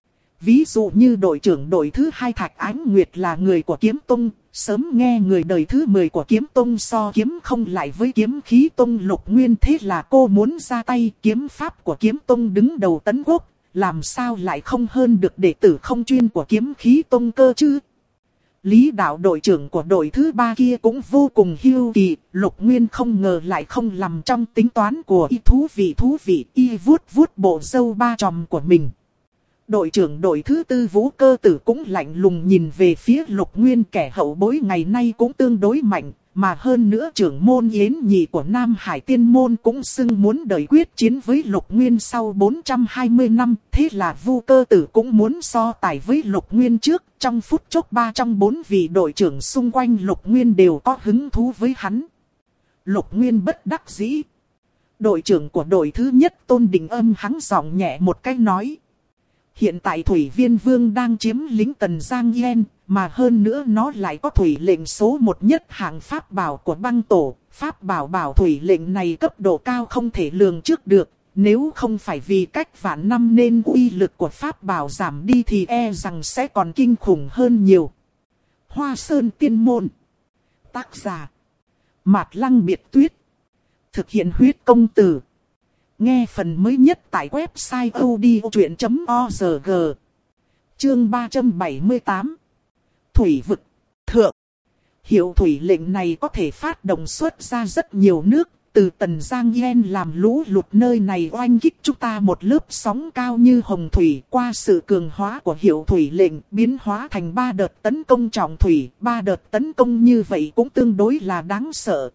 Ví dụ như đội trưởng đội thứ 2 Thạch Ánh Nguyệt là người của Kiếm Tông, sớm nghe người đời thứ 10 của Kiếm Tông so kiếm không lại với Kiếm Khí Tông Lục Nguyên, thế là cô muốn ra tay. Kiếm pháp của Kiếm Tông đứng đầu tấn quốc, làm sao lại không hơn được đệ tử không chuyên của Kiếm Khí Tông cơ chứ. Lý đạo đội trưởng của đội thứ 3 kia cũng vô cùng hiếu kỳ, Lục Nguyên không ngờ lại không nằm trong tính toán của y. Thú vị, y vuốt bộ râu 3 chòm của mình. Đội trưởng đội thứ 4 Vũ Cơ Tử cũng lạnh lùng nhìn về phía Lục Nguyên, kẻ hậu bối ngày nay cũng tương đối mạnh, mà hơn nữa trưởng môn Yến Nhị của Nam Hải Tiên Môn cũng xưng muốn đợi quyết chiến với Lục Nguyên sau 420 năm. Thế là Vu Cơ Tử cũng muốn so tài với Lục Nguyên trước. Trong phút chốc 3 trong 4 vị đội trưởng xung quanh Lục Nguyên đều có hứng thú với hắn. Lục Nguyên bất đắc dĩ. Đội trưởng của đội thứ nhất Tôn Đình Âm hắng giọng nhẹ một cái nói. Hiện tại Thủy Viên Vương đang chiếm lĩnh Tần Giang Yen, mà hơn nữa nó lại có thủy lệnh số 1 nhất hạng pháp bảo của băng tổ. Pháp bảo bảo thủy lệnh này cấp độ cao không thể lường trước được, nếu không phải vì cách vạn năm nên uy lực của pháp bảo giảm đi thì e rằng sẽ còn kinh khủng hơn nhiều. Hoa Sơn Tiên Môn. Tác giả Mạt Lăng Biệt Tuyết. Thực hiện huyết công từ. Nghe phần mới nhất tại website odchuyện.org. Chương 378. Thủy vực. Thượng. Hiệu thủy lệnh này có thể phát động xuất ra rất nhiều nước. Từ Tần Giang Yen làm lũ lụt nơi này oanh kích chúng ta một lớp sóng cao như hồng thủy. Qua sự cường hóa của hiệu thủy lệnh biến hóa thành 3 đợt tấn công trọng thủy. 3 đợt tấn công như vậy cũng tương đối là đáng sợ.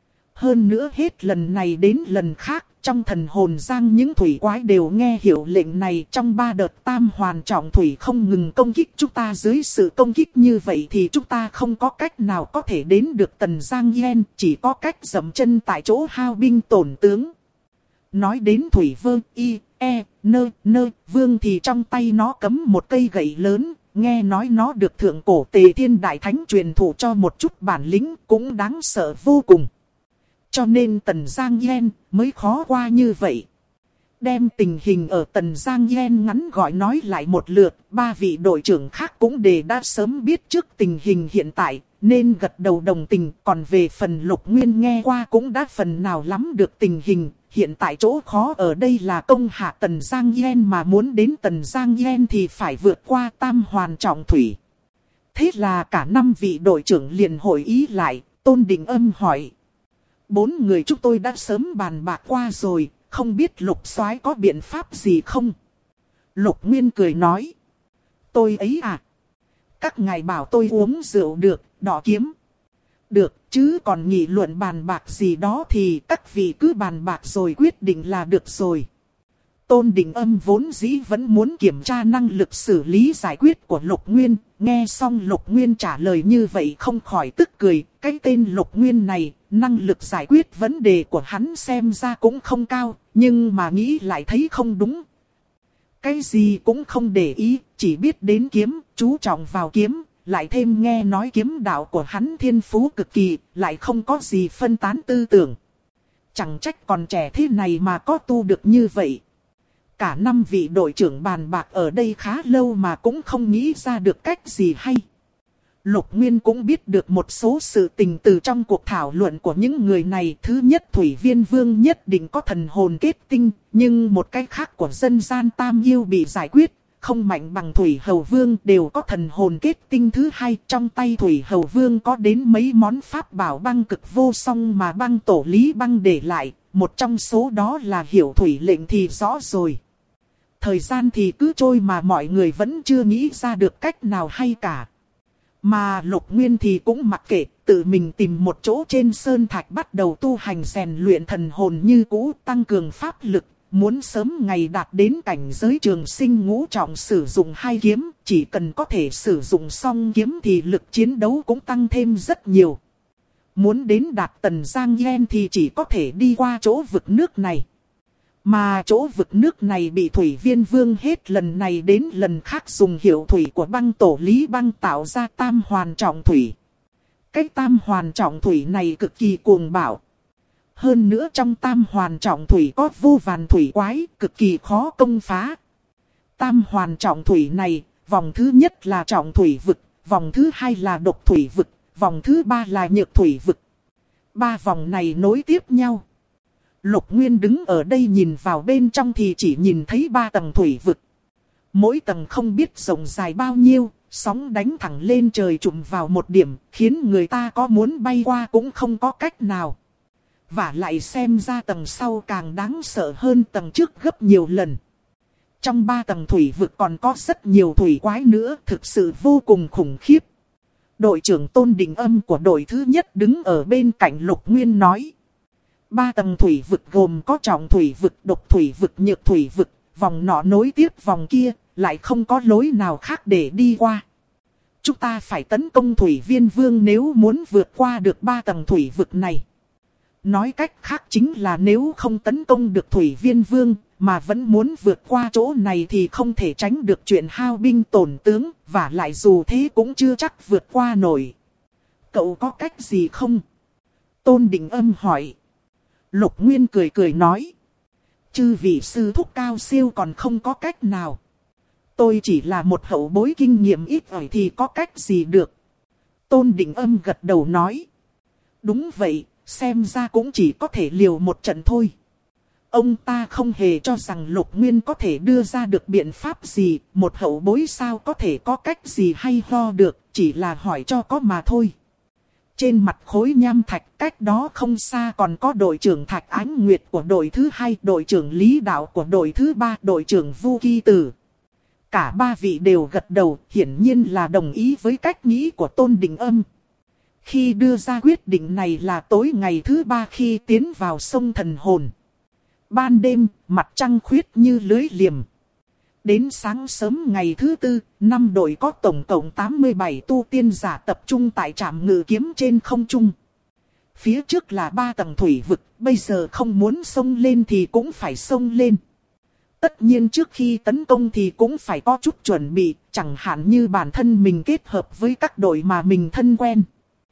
Hơn nữa hết lần này đến lần khác, trong thần hồn giang những thủy quái đều nghe hiệu lệnh này. Trong 3 đợt tam hoàn trọng thủy không ngừng công kích chúng ta, dưới sự công kích như vậy thì chúng ta không có cách nào có thể đến được Tần Giang Yen, chỉ có cách dậm chân tại chỗ hao binh tổn tướng. Nói đến Thủy Vương Y, E, Nơ, Vương thì trong tay nó cấm một cây gậy lớn. Nghe nói nó được thượng cổ Tề Thiên Đại Thánh truyền thụ cho một chút bản lĩnh, cũng đáng sợ vô cùng. Cho nên Tần Giang Yen mới khó qua như vậy. Đem tình hình ở Tần Giang Yen ngắn gọi nói lại một lượt, 3 vị đội trưởng khác cũng đã sớm biết trước tình hình hiện tại, nên gật đầu đồng tình. Còn về phần Lục Nguyên nghe qua cũng đã phần nào lắm được tình hình. Hiện tại chỗ khó ở đây là công hạ Tần Giang Yen, mà muốn đến Tần Giang Yen thì phải vượt qua tam hoàn trọng thủy. Thế là cả 5 vị đội trưởng liền hội ý lại. Tôn Đình Âm hỏi. 4 người chúng tôi đã sớm bàn bạc qua rồi, không biết Lục soái có biện pháp gì không? Lục Nguyên cười nói. Tôi ấy à? Các ngài bảo tôi uống rượu được, đỏ kiếm được, chứ còn nghị luận bàn bạc gì đó thì các vị cứ bàn bạc rồi quyết định là được rồi. Tôn Đình Âm vốn dĩ vẫn muốn kiểm tra năng lực xử lý giải quyết của Lục Nguyên. Nghe xong Lục Nguyên trả lời như vậy không khỏi tức cười. Cái tên Lục Nguyên này, năng lực giải quyết vấn đề của hắn xem ra cũng không cao, nhưng mà nghĩ lại thấy không đúng. Cái gì cũng không để ý, chỉ biết đến kiếm, chú trọng vào kiếm. Lại thêm nghe nói kiếm đạo của hắn thiên phú cực kỳ, lại không có gì phân tán tư tưởng. Chẳng trách còn trẻ thế này mà có tu được như vậy. Cả 5 vị đội trưởng bàn bạc ở đây khá lâu mà cũng không nghĩ ra được cách gì hay. Lục Nguyên cũng biết được một số sự tình từ trong cuộc thảo luận của những người này. Thứ nhất, Thủy Viên Vương nhất định có thần hồn kết tinh, nhưng một cái khác của dân gian Tam Yêu bị giải quyết, không mạnh bằng Thủy Hầu Vương đều có thần hồn kết tinh. Thứ hai, trong tay Thủy Hầu Vương có đến mấy món pháp bảo băng cực vô song mà băng tổ Lý Băng để lại, một trong số đó là hiểu thủy lệnh thì rõ rồi. Thời gian thì cứ trôi mà mọi người vẫn chưa nghĩ ra được cách nào hay cả. Mà Lục Nguyên thì cũng mặc kệ, tự mình tìm một chỗ trên sơn thạch bắt đầu tu hành rèn luyện thần hồn như cũ, tăng cường pháp lực. Muốn sớm ngày đạt đến cảnh giới trường sinh ngũ trọng sử dụng 2 kiếm, chỉ cần có thể sử dụng xong kiếm thì lực chiến đấu cũng tăng thêm rất nhiều. Muốn đến đạt Tần Giang Yen thì chỉ có thể đi qua chỗ vực nước này. Mà chỗ vực nước này bị Thủy Viên Vương hết lần này đến lần khác dùng hiệu thủy của băng tổ Lý Băng tạo ra tam hoàn trọng thủy. Cái tam hoàn trọng thủy này cực kỳ cuồng bạo. Hơn nữa trong tam hoàn trọng thủy có vô vàn thủy quái, cực kỳ khó công phá. Tam hoàn trọng thủy này, vòng thứ nhất là trọng thủy vực, vòng thứ hai là độc thủy vực, vòng thứ ba là nhược thủy vực. 3 vòng này nối tiếp nhau. Lục Nguyên đứng ở đây nhìn vào bên trong thì chỉ nhìn thấy 3 tầng thủy vực. Mỗi tầng không biết rộng dài bao nhiêu, sóng đánh thẳng lên trời trụm vào một điểm, khiến người ta có muốn bay qua cũng không có cách nào. Và lại xem ra tầng sau càng đáng sợ hơn tầng trước gấp nhiều lần. Trong 3 tầng thủy vực còn có rất nhiều thủy quái nữa, thực sự vô cùng khủng khiếp. Đội trưởng Tôn Đình Âm của đội thứ nhất đứng ở bên cạnh Lục Nguyên nói. 3 tầng thủy vực gồm có trọng thủy vực, độc thủy vực, nhược thủy vực, vòng nọ nối tiếp vòng kia, lại không có lối nào khác để đi qua. Chúng ta phải tấn công Thủy Viên Vương nếu muốn vượt qua được 3 tầng thủy vực này. Nói cách khác chính là nếu không tấn công được Thủy Viên Vương, mà vẫn muốn vượt qua chỗ này thì không thể tránh được chuyện hao binh tổn tướng, và lại dù thế cũng chưa chắc vượt qua nổi. Cậu có cách gì không? Tôn Đình Âm hỏi. Lục Nguyên cười cười nói. Chư vị sư thúc cao siêu còn không có cách nào. Tôi chỉ là một hậu bối kinh nghiệm ít ỏi thì có cách gì được. Tôn Đình Âm gật đầu nói. Đúng vậy, xem ra cũng chỉ có thể liều một trận thôi. Ông ta không hề cho rằng Lục Nguyên có thể đưa ra được biện pháp gì, một hậu bối sao có thể có cách gì hay ho được, chỉ là hỏi cho có mà thôi. Trên mặt khối nham thạch cách đó không xa còn có đội trưởng Thạch Ánh Nguyệt của đội thứ 2, đội trưởng Lý Đạo của đội thứ 3, đội trưởng Vu Kỳ Tử. Cả 3 vị đều gật đầu, hiển nhiên là đồng ý với cách nghĩ của Tôn Đình Âm. Khi đưa ra quyết định này là tối ngày thứ 3 khi tiến vào sông Thần Hồn. Ban đêm, mặt trăng khuyết như lưới liềm. Đến sáng sớm ngày thứ 4, 5 đội có tổng cộng 87 tu tiên giả tập trung tại trạm ngự kiếm trên không trung. Phía trước là 3 tầng thủy vực, bây giờ không muốn xông lên thì cũng phải xông lên. Tất nhiên trước khi tấn công thì cũng phải có chút chuẩn bị, chẳng hạn như bản thân mình kết hợp với các đội mà mình thân quen.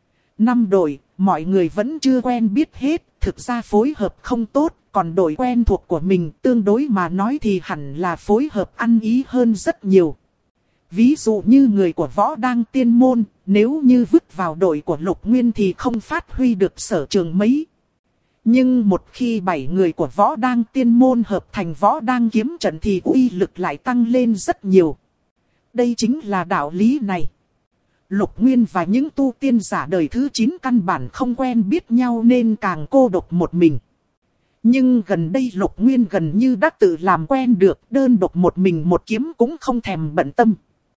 5 đội, mọi người vẫn chưa quen biết hết, thực ra phối hợp không tốt, còn đội quen thuộc của mình tương đối mà nói thì hẳn là phối hợp ăn ý hơn rất nhiều. Ví dụ như người của Võ Đang Tiên Môn, nếu như vứt vào đội của Lục Nguyên thì không phát huy được sở trường mấy. Nhưng một khi 7 người của Võ Đang Tiên Môn hợp thành Võ Đang Kiếm Trận thì uy lực lại tăng lên rất nhiều. Đây chính là đạo lý này. Lục Nguyên và những tu tiên giả đời thứ 9 căn bản không quen biết nhau nên càng cô độc một mình. Nhưng gần đây Lục Nguyên gần như đã tự làm quen được, đơn độc một mình một kiếm cũng không thèm bận tâm.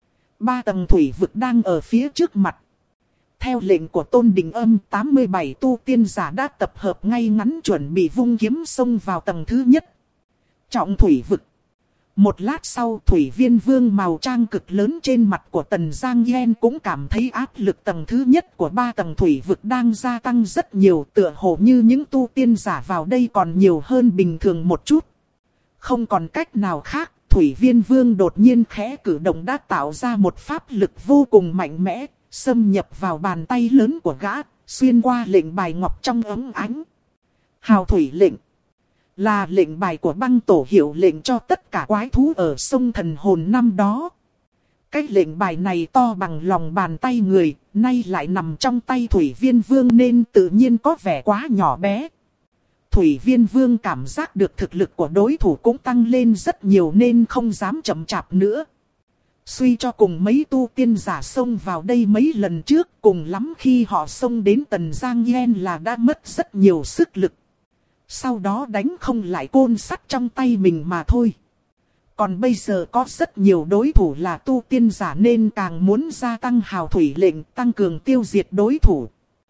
3 tầng thủy vực đang ở phía trước mặt. Theo lệnh của Tôn Đình Âm, 87 tu tiên giả đã tập hợp ngay ngắn chuẩn bị vung kiếm xông vào tầng thứ nhất. Trọng thủy vực. Một lát sau, Thủy Viên Vương màu trang cực lớn trên mặt của Tần Giang Yen cũng cảm thấy áp lực tầng thứ nhất của 3 tầng thủy vực đang gia tăng rất nhiều, tựa hồ như những tu tiên giả vào đây còn nhiều hơn bình thường một chút. Không còn cách nào khác, Thủy Viên Vương đột nhiên khẽ cử động đã tạo ra một pháp lực vô cùng mạnh mẽ, xâm nhập vào bàn tay lớn của gã, xuyên qua lệnh bài ngọc trong ống ánh. Hào thủy lệnh. Là lệnh bài của băng tổ hiệu lệnh cho tất cả quái thú ở sông Thần Hồn năm đó. Cái lệnh bài này to bằng lòng bàn tay người, nay lại nằm trong tay Thủy Viên Vương nên tự nhiên có vẻ quá nhỏ bé. Thủy Viên Vương cảm giác được thực lực của đối thủ cũng tăng lên rất nhiều nên không dám chậm chạp nữa. Suy cho cùng mấy tu tiên giả xông vào đây mấy lần trước, cùng lắm khi họ xông đến Tần Giang Yen là đã mất rất nhiều sức lực. Sau đó đánh không lại côn sắt trong tay mình mà thôi. Còn bây giờ có rất nhiều đối thủ là tu tiên giả nên càng muốn gia tăng hào thủy lệnh, tăng cường tiêu diệt đối thủ.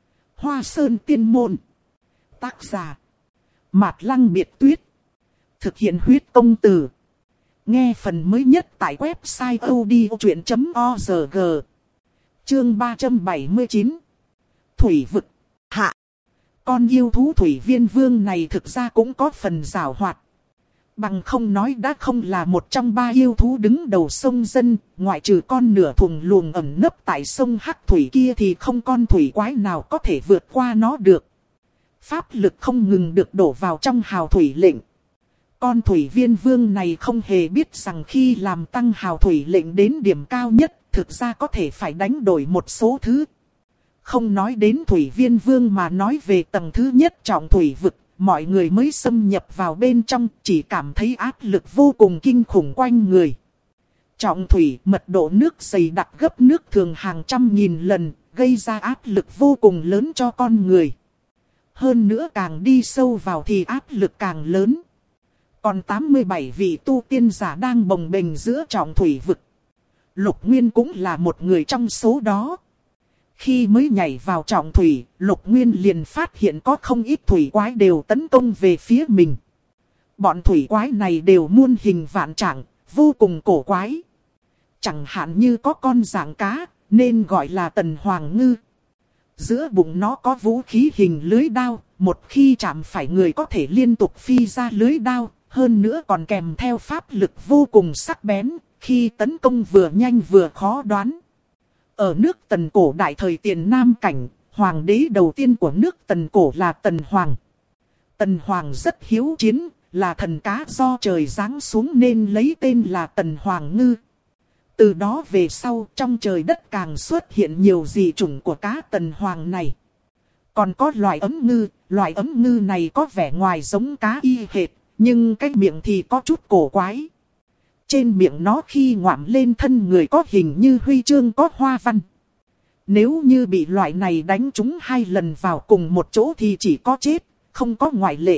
Hoa Sơn Tiên Môn. Tác giả Mạt Lăng Biệt Tuyết. Thực hiện huyết công từ. Nghe phần mới nhất tại website odchuyện.org. Chương 379. Thủy vực. Hạ. Con yêu thú Thủy Viên Vương này thực ra cũng có phần giảo hoạt. Bằng không nói đã không là một trong 3 yêu thú đứng đầu sông dân, ngoại trừ con nửa thùng luồng ẩn nấp tại sông Hắc Thủy kia thì không con thủy quái nào có thể vượt qua nó được. Pháp lực không ngừng được đổ vào trong hào thủy lệnh. Con Thủy Viên Vương này không hề biết rằng khi làm tăng hào thủy lệnh đến điểm cao nhất, thực ra có thể phải đánh đổi một số thứ. Không nói đến Thủy Viên Vương mà nói về tầng thứ nhất trọng thủy vực, mọi người mới xâm nhập vào bên trong chỉ cảm thấy áp lực vô cùng kinh khủng quanh người. Trọng thủy mật độ nước dày đặc gấp nước thường hàng trăm nghìn lần, gây ra áp lực vô cùng lớn cho con người. Hơn nữa càng đi sâu vào thì áp lực càng lớn. Còn 87 vị tu tiên giả đang bồng bềnh giữa trọng thủy vực. Lục Nguyên cũng là một người trong số đó. Khi mới nhảy vào trọng thủy, Lục Nguyên liền phát hiện có không ít thủy quái đều tấn công về phía mình. Bọn thủy quái này đều muôn hình vạn trạng, vô cùng cổ quái. Chẳng hạn như có con dạng cá, nên gọi là tần hoàng ngư. Giữa bụng nó có vũ khí hình lưới đao, một khi chạm phải người có thể liên tục phi ra lưới đao, hơn nữa còn kèm theo pháp lực vô cùng sắc bén, khi tấn công vừa nhanh vừa khó đoán. Ở nước Tần cổ đại thời tiền Nam Cảnh, hoàng đế đầu tiên của nước Tần cổ là Tần Hoàng. Tần Hoàng rất hiếu chiến, là thần cá do trời giáng xuống nên lấy tên là Tần Hoàng Ngư. Từ đó về sau, trong trời đất càng xuất hiện nhiều dị chủng của cá Tần Hoàng này. Còn có loại ấm ngư này có vẻ ngoài giống cá y hệt, nhưng cái miệng thì có chút cổ quái. Trên miệng nó khi ngoạm lên thân người có hình như huy chương có hoa văn. Nếu như bị loại này đánh trúng 2 lần vào cùng một chỗ thì chỉ có chết, không có ngoại lệ.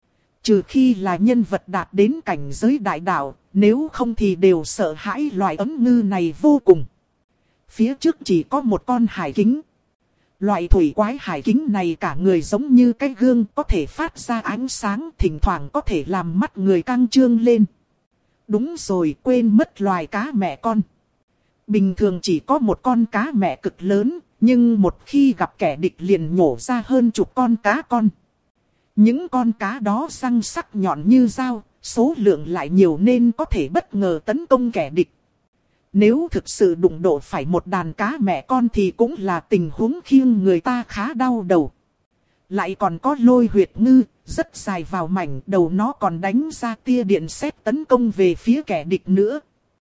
Trừ khi là nhân vật đạt đến cảnh giới đại đạo, nếu không thì đều sợ hãi loại ấm ngư này vô cùng. Phía trước chỉ có một con hải kính. Loại thủy quái hải kính này cả người giống như cái gương, có thể phát ra ánh sáng, thỉnh thoảng có thể làm mắt người căng trương lên. Đúng rồi, quên mất loài cá mẹ con. Bình thường chỉ có một con cá mẹ cực lớn, nhưng một khi gặp kẻ địch liền nhổ ra hơn chục con cá con. Những con cá đó răng sắc nhọn như dao, số lượng lại nhiều nên có thể bất ngờ tấn công kẻ địch. Nếu thực sự đụng độ phải một đàn cá mẹ con thì cũng là tình huống khiến người ta khá đau đầu. Lại còn có lôi huyệt ngư, rất dài vào mảnh, đầu nó còn đánh ra tia điện sét tấn công về phía kẻ địch nữa.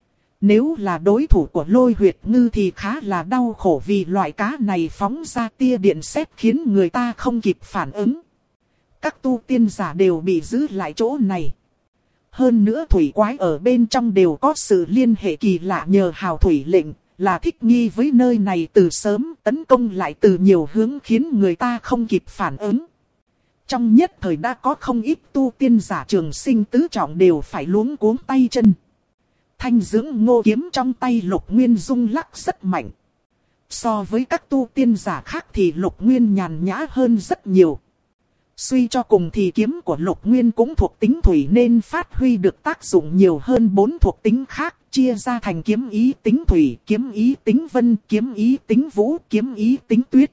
Nếu là đối thủ của lôi huyệt ngư thì khá là đau khổ vì loại cá này phóng ra tia điện sét khiến người ta không kịp phản ứng. Các tu tiên giả đều bị giữ lại chỗ này. Hơn nữa thủy quái ở bên trong đều có sự liên hệ kỳ lạ nhờ hào thủy lệnh, là thích nghi với nơi này từ sớm, tấn công lại từ nhiều hướng khiến người ta không kịp phản ứng. Trong nhất thời đã có không ít tu tiên giả trường sinh tứ trọng đều phải luống cuống tay chân. Thanh dưỡng ngô kiếm trong tay Lục Nguyên rung lắc rất mạnh. So với các tu tiên giả khác thì Lục Nguyên nhàn nhã hơn rất nhiều. Suy cho cùng thì kiếm của Lục Nguyên cũng thuộc tính thủy nên phát huy được tác dụng nhiều hơn 4 thuộc tính khác, chia ra thành kiếm ý tính thủy, kiếm ý tính vân, kiếm ý tính vũ, kiếm ý tính tuyết.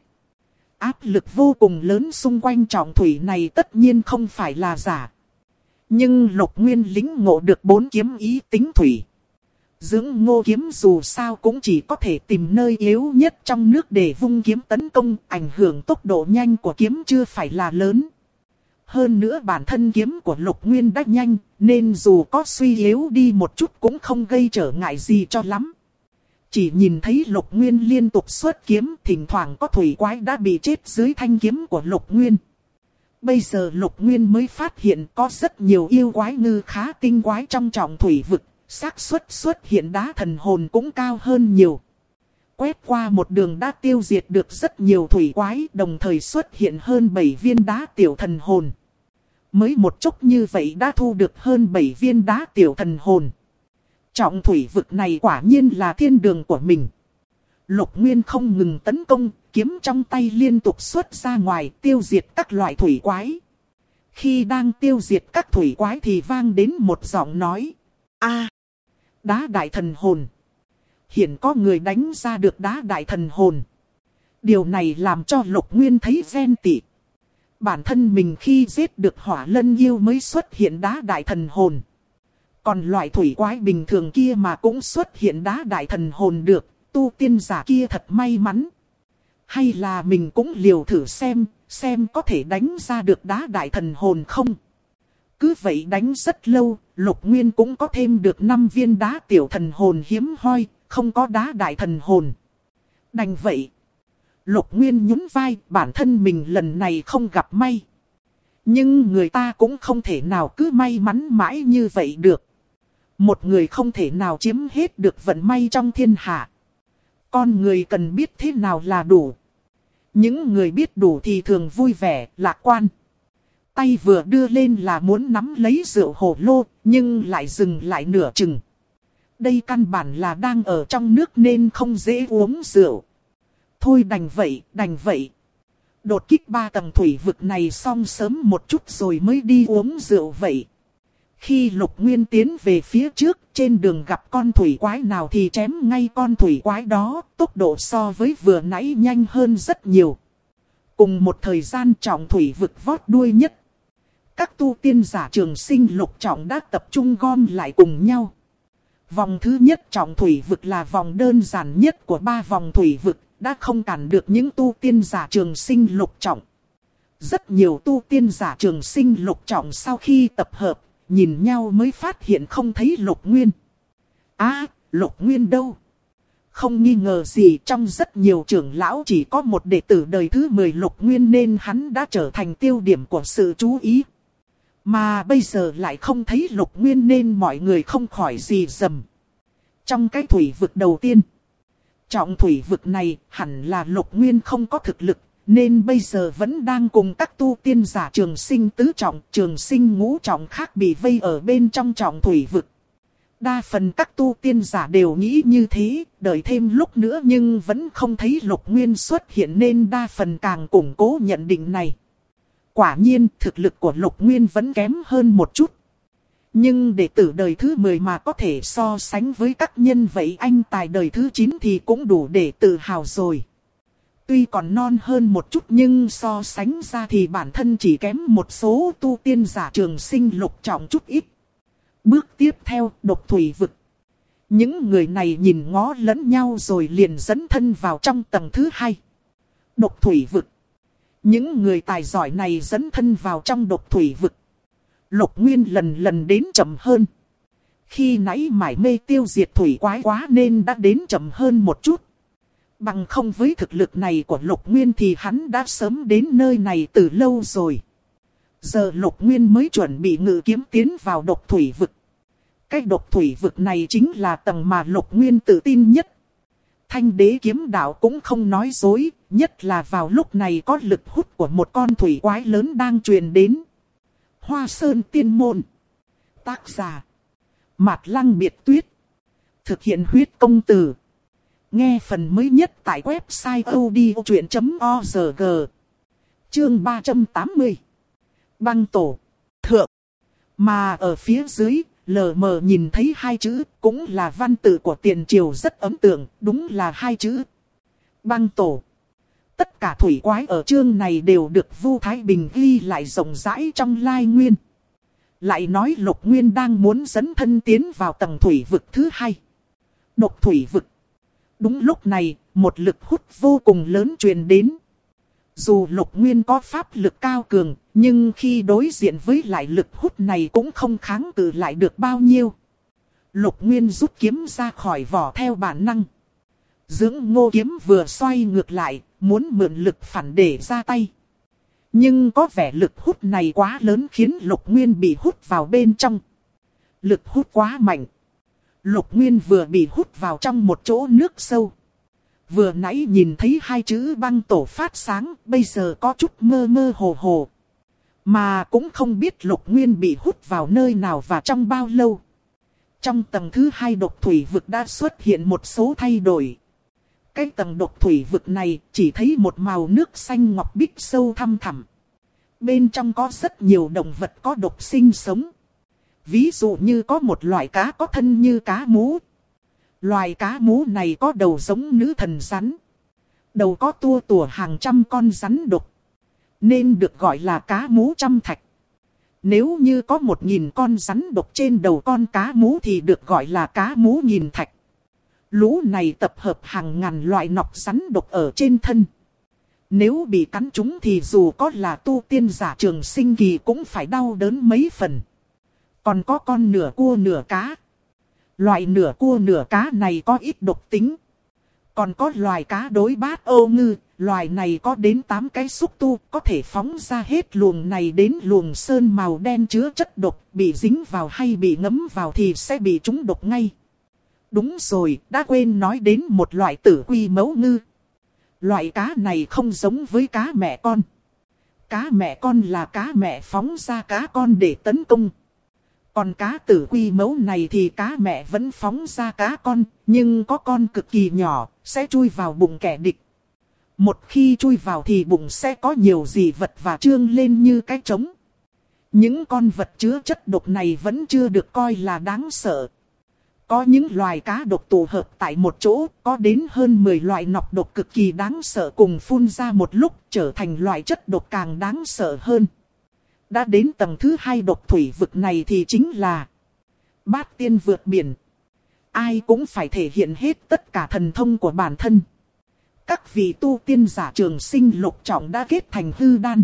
Áp lực vô cùng lớn xung quanh trọng thủy này tất nhiên không phải là giả. Nhưng Lục Nguyên lĩnh ngộ được 4 kiếm ý tính thủy. Dưỡng ngô kiếm dù sao cũng chỉ có thể tìm nơi yếu nhất trong nước để vung kiếm tấn công, ảnh hưởng tốc độ nhanh của kiếm chưa phải là lớn. Hơn nữa bản thân kiếm của Lục Nguyên đã nhanh, nên dù có suy yếu đi một chút cũng không gây trở ngại gì cho lắm. Chỉ nhìn thấy Lục Nguyên liên tục xuất kiếm, thỉnh thoảng có thủy quái đã bị chết dưới thanh kiếm của Lục Nguyên. Bây giờ Lục Nguyên mới phát hiện có rất nhiều yêu quái ngư khá tinh quái trong trọng thủy vực, xác suất xuất hiện đá thần hồn cũng cao hơn nhiều. Quét qua một đường đã tiêu diệt được rất nhiều thủy quái, đồng thời xuất hiện hơn 7 viên đá tiểu thần hồn. Mới một chút như vậy đã thu được hơn 7 viên đá tiểu thần hồn. Trọng thủy vực này quả nhiên là thiên đường của mình. Lục Nguyên không ngừng tấn công, kiếm trong tay liên tục xuất ra ngoài tiêu diệt các loại thủy quái. Khi đang tiêu diệt các thủy quái thì vang đến một giọng nói. A, đá đại thần hồn. Hiện có người đánh ra được đá đại thần hồn. Điều này làm cho Lục Nguyên thấy ghen tị. Bản thân mình khi giết được hỏa lân yêu mới xuất hiện đá đại thần hồn. Còn loại thủy quái bình thường kia mà cũng xuất hiện đá đại thần hồn được, tu tiên giả kia thật may mắn. Hay là mình cũng liều thử xem có thể đánh ra được đá đại thần hồn không? Cứ vậy đánh rất lâu, Lục Nguyên cũng có thêm được 5 viên đá tiểu thần hồn hiếm hoi, không có đá đại thần hồn. Đành vậy. Lục Nguyên nhún vai, bản thân mình lần này không gặp may. Nhưng người ta cũng không thể nào cứ may mắn mãi như vậy được. Một người không thể nào chiếm hết được vận may trong thiên hạ. Con người cần biết thế nào là đủ. Những người biết đủ thì thường vui vẻ, lạc quan. Tay vừa đưa lên là muốn nắm lấy rượu hồ lô, nhưng lại dừng lại nửa chừng. Đây căn bản là đang ở trong nước nên không dễ uống rượu. Thôi đành vậy, đành vậy. Đột kích 3 tầng thủy vực này xong sớm một chút rồi mới đi uống rượu vậy. Khi Lục Nguyên tiến về phía trước, trên đường gặp con thủy quái nào thì chém ngay con thủy quái đó, tốc độ so với vừa nãy nhanh hơn rất nhiều. Cùng một thời gian trọng thủy vực vót đuôi nhất. Các tu tiên giả trường sinh lục trọng đã tập trung gom lại cùng nhau. Vòng thứ nhất trọng thủy vực là vòng đơn giản nhất của 3 vòng thủy vực, đã không cản được những tu tiên giả trường sinh lục trọng. Rất nhiều tu tiên giả trường sinh lục trọng sau khi tập hợp, nhìn nhau mới phát hiện không thấy Lục Nguyên. Lục Nguyên đâu? Không nghi ngờ gì, trong rất nhiều trưởng lão chỉ có một đệ tử đời thứ 10 Lục Nguyên nên hắn đã trở thành tiêu điểm của sự chú ý. Mà bây giờ lại không thấy Lục Nguyên nên mọi người không khỏi gì rầm. Trong cái thủy vực đầu tiên, trọng thủy vực này hẳn là Lục Nguyên không có thực lực, nên bây giờ vẫn đang cùng các tu tiên giả trường sinh tứ trọng, trường sinh ngũ trọng khác bị vây ở bên trong trọng thủy vực. Đa phần các tu tiên giả đều nghĩ như thế, đợi thêm lúc nữa nhưng vẫn không thấy Lục Nguyên xuất hiện nên đa phần càng củng cố nhận định này. Quả nhiên thực lực của Lục Nguyên vẫn kém hơn một chút. Nhưng đệ tử đời thứ 10 mà có thể so sánh với các nhân vậy anh tài đời thứ 9 thì cũng đủ để tự hào rồi. Tuy còn non hơn một chút nhưng so sánh ra thì bản thân chỉ kém một số tu tiên giả trường sinh lục trọng chút ít. Bước tiếp theo, độc thủy vực. Những người này nhìn ngó lẫn nhau rồi liền dẫn thân vào trong tầng thứ 2. Độc thủy vực. Những người tài giỏi này dẫn thân vào trong độc thủy vực. Lục Nguyên lần lần đến chậm hơn. Khi nãy mải mê tiêu diệt thủy quái quá nên đã đến chậm hơn một chút. Bằng không với thực lực này của Lục Nguyên thì hắn đã sớm đến nơi này từ lâu rồi. Giờ Lục Nguyên mới chuẩn bị ngự kiếm tiến vào độc thủy vực. Cái độc thủy vực này chính là tầng mà Lục Nguyên tự tin nhất. Thanh đế kiếm đạo cũng không nói dối, nhất là vào lúc này có lực hút của một con thủy quái lớn đang truyền đến. Hoa Sơn Tiên Môn. Tác giả Mạt Lăng Biệt Tuyết. Thực hiện huyết công từ. Nghe phần mới nhất tại website odchuyện.org. Chương 380. Băng tổ. Thượng. Mà ở phía dưới, lờ mờ nhìn thấy 2 chữ, cũng là văn tự của tiền triều rất ấn tượng, đúng là 2 chữ. Băng tổ. Tất cả thủy quái ở chương này đều được Vu Thái Bình ghi lại rộng rãi trong Lai Nguyên. Lại nói Lục Nguyên đang muốn dẫn thân tiến vào tầng thủy vực thứ 2. Độc thủy vực. Đúng lúc này, một lực hút vô cùng lớn truyền đến. Dù Lục Nguyên có pháp lực cao cường, nhưng khi đối diện với lại lực hút này cũng không kháng cự lại được bao nhiêu. Lục Nguyên rút kiếm ra khỏi vỏ theo bản năng. Dưỡng Ngô kiếm vừa xoay ngược lại, muốn mượn lực phản để ra tay. Nhưng có vẻ lực hút này quá lớn khiến Lục Nguyên bị hút vào bên trong. Lực hút quá mạnh. Lục Nguyên vừa bị hút vào trong một chỗ nước sâu. Vừa nãy nhìn thấy 2 chữ băng tổ phát sáng, bây giờ có chút mơ mơ hồ hồ. Mà cũng không biết Lục Nguyên bị hút vào nơi nào và trong bao lâu. Trong tầng thứ 2 độc thủy vực đã xuất hiện một số thay đổi. Cái tầng độc thủy vực này chỉ thấy một màu nước xanh ngọc bích sâu thăm thẳm. Bên trong có rất nhiều động vật có độc sinh sống. Ví dụ như có một loại cá có thân như cá mú. Loài cá mú này có đầu giống nữ thần rắn. Đầu có tua tủa hàng trăm con rắn độc. Nên được gọi là cá mú trăm thạch. Nếu như có 1000 con rắn độc trên đầu con cá mú thì được gọi là cá mú nghìn thạch. Lũ này tập hợp hàng ngàn loại nọc rắn độc ở trên thân. Nếu bị cắn trúng thì dù có là tu tiên giả trường sinh kỳ cũng phải đau đớn mấy phần. Còn có con nửa cua nửa cá. Loại nửa cua nửa cá này có ít độc tính. Còn có loài cá đối bát ô ngư, loài này có đến 8 cái xúc tu, có thể phóng ra hết luồng này đến luồng sơn màu đen chứa chất độc, bị dính vào hay bị ngấm vào thì sẽ bị trúng độc ngay. Đúng rồi, đã quên nói đến một loại tử quy mẫu ngư. Loại cá này không giống với cá mẹ con. Cá mẹ con là cá mẹ phóng ra cá con để tấn công. Còn cá tử quy mẫu này thì cá mẹ vẫn phóng ra cá con, nhưng có con cực kỳ nhỏ, sẽ chui vào bụng kẻ địch. Một khi chui vào thì bụng sẽ có nhiều dị vật và trương lên như cái trống. Những con vật chứa chất độc này vẫn chưa được coi là đáng sợ. Có những loài cá độc tụ hợp tại một chỗ, có đến hơn 10 loại nọc độc cực kỳ đáng sợ cùng phun ra một lúc, trở thành loại chất độc càng đáng sợ hơn. Đã đến tầng thứ 2 độc thủy vực này thì chính là Bát Tiên vượt biển. Ai cũng phải thể hiện hết tất cả thần thông của bản thân. Các vị tu tiên giả trường sinh lục trọng đã kết thành hư đan.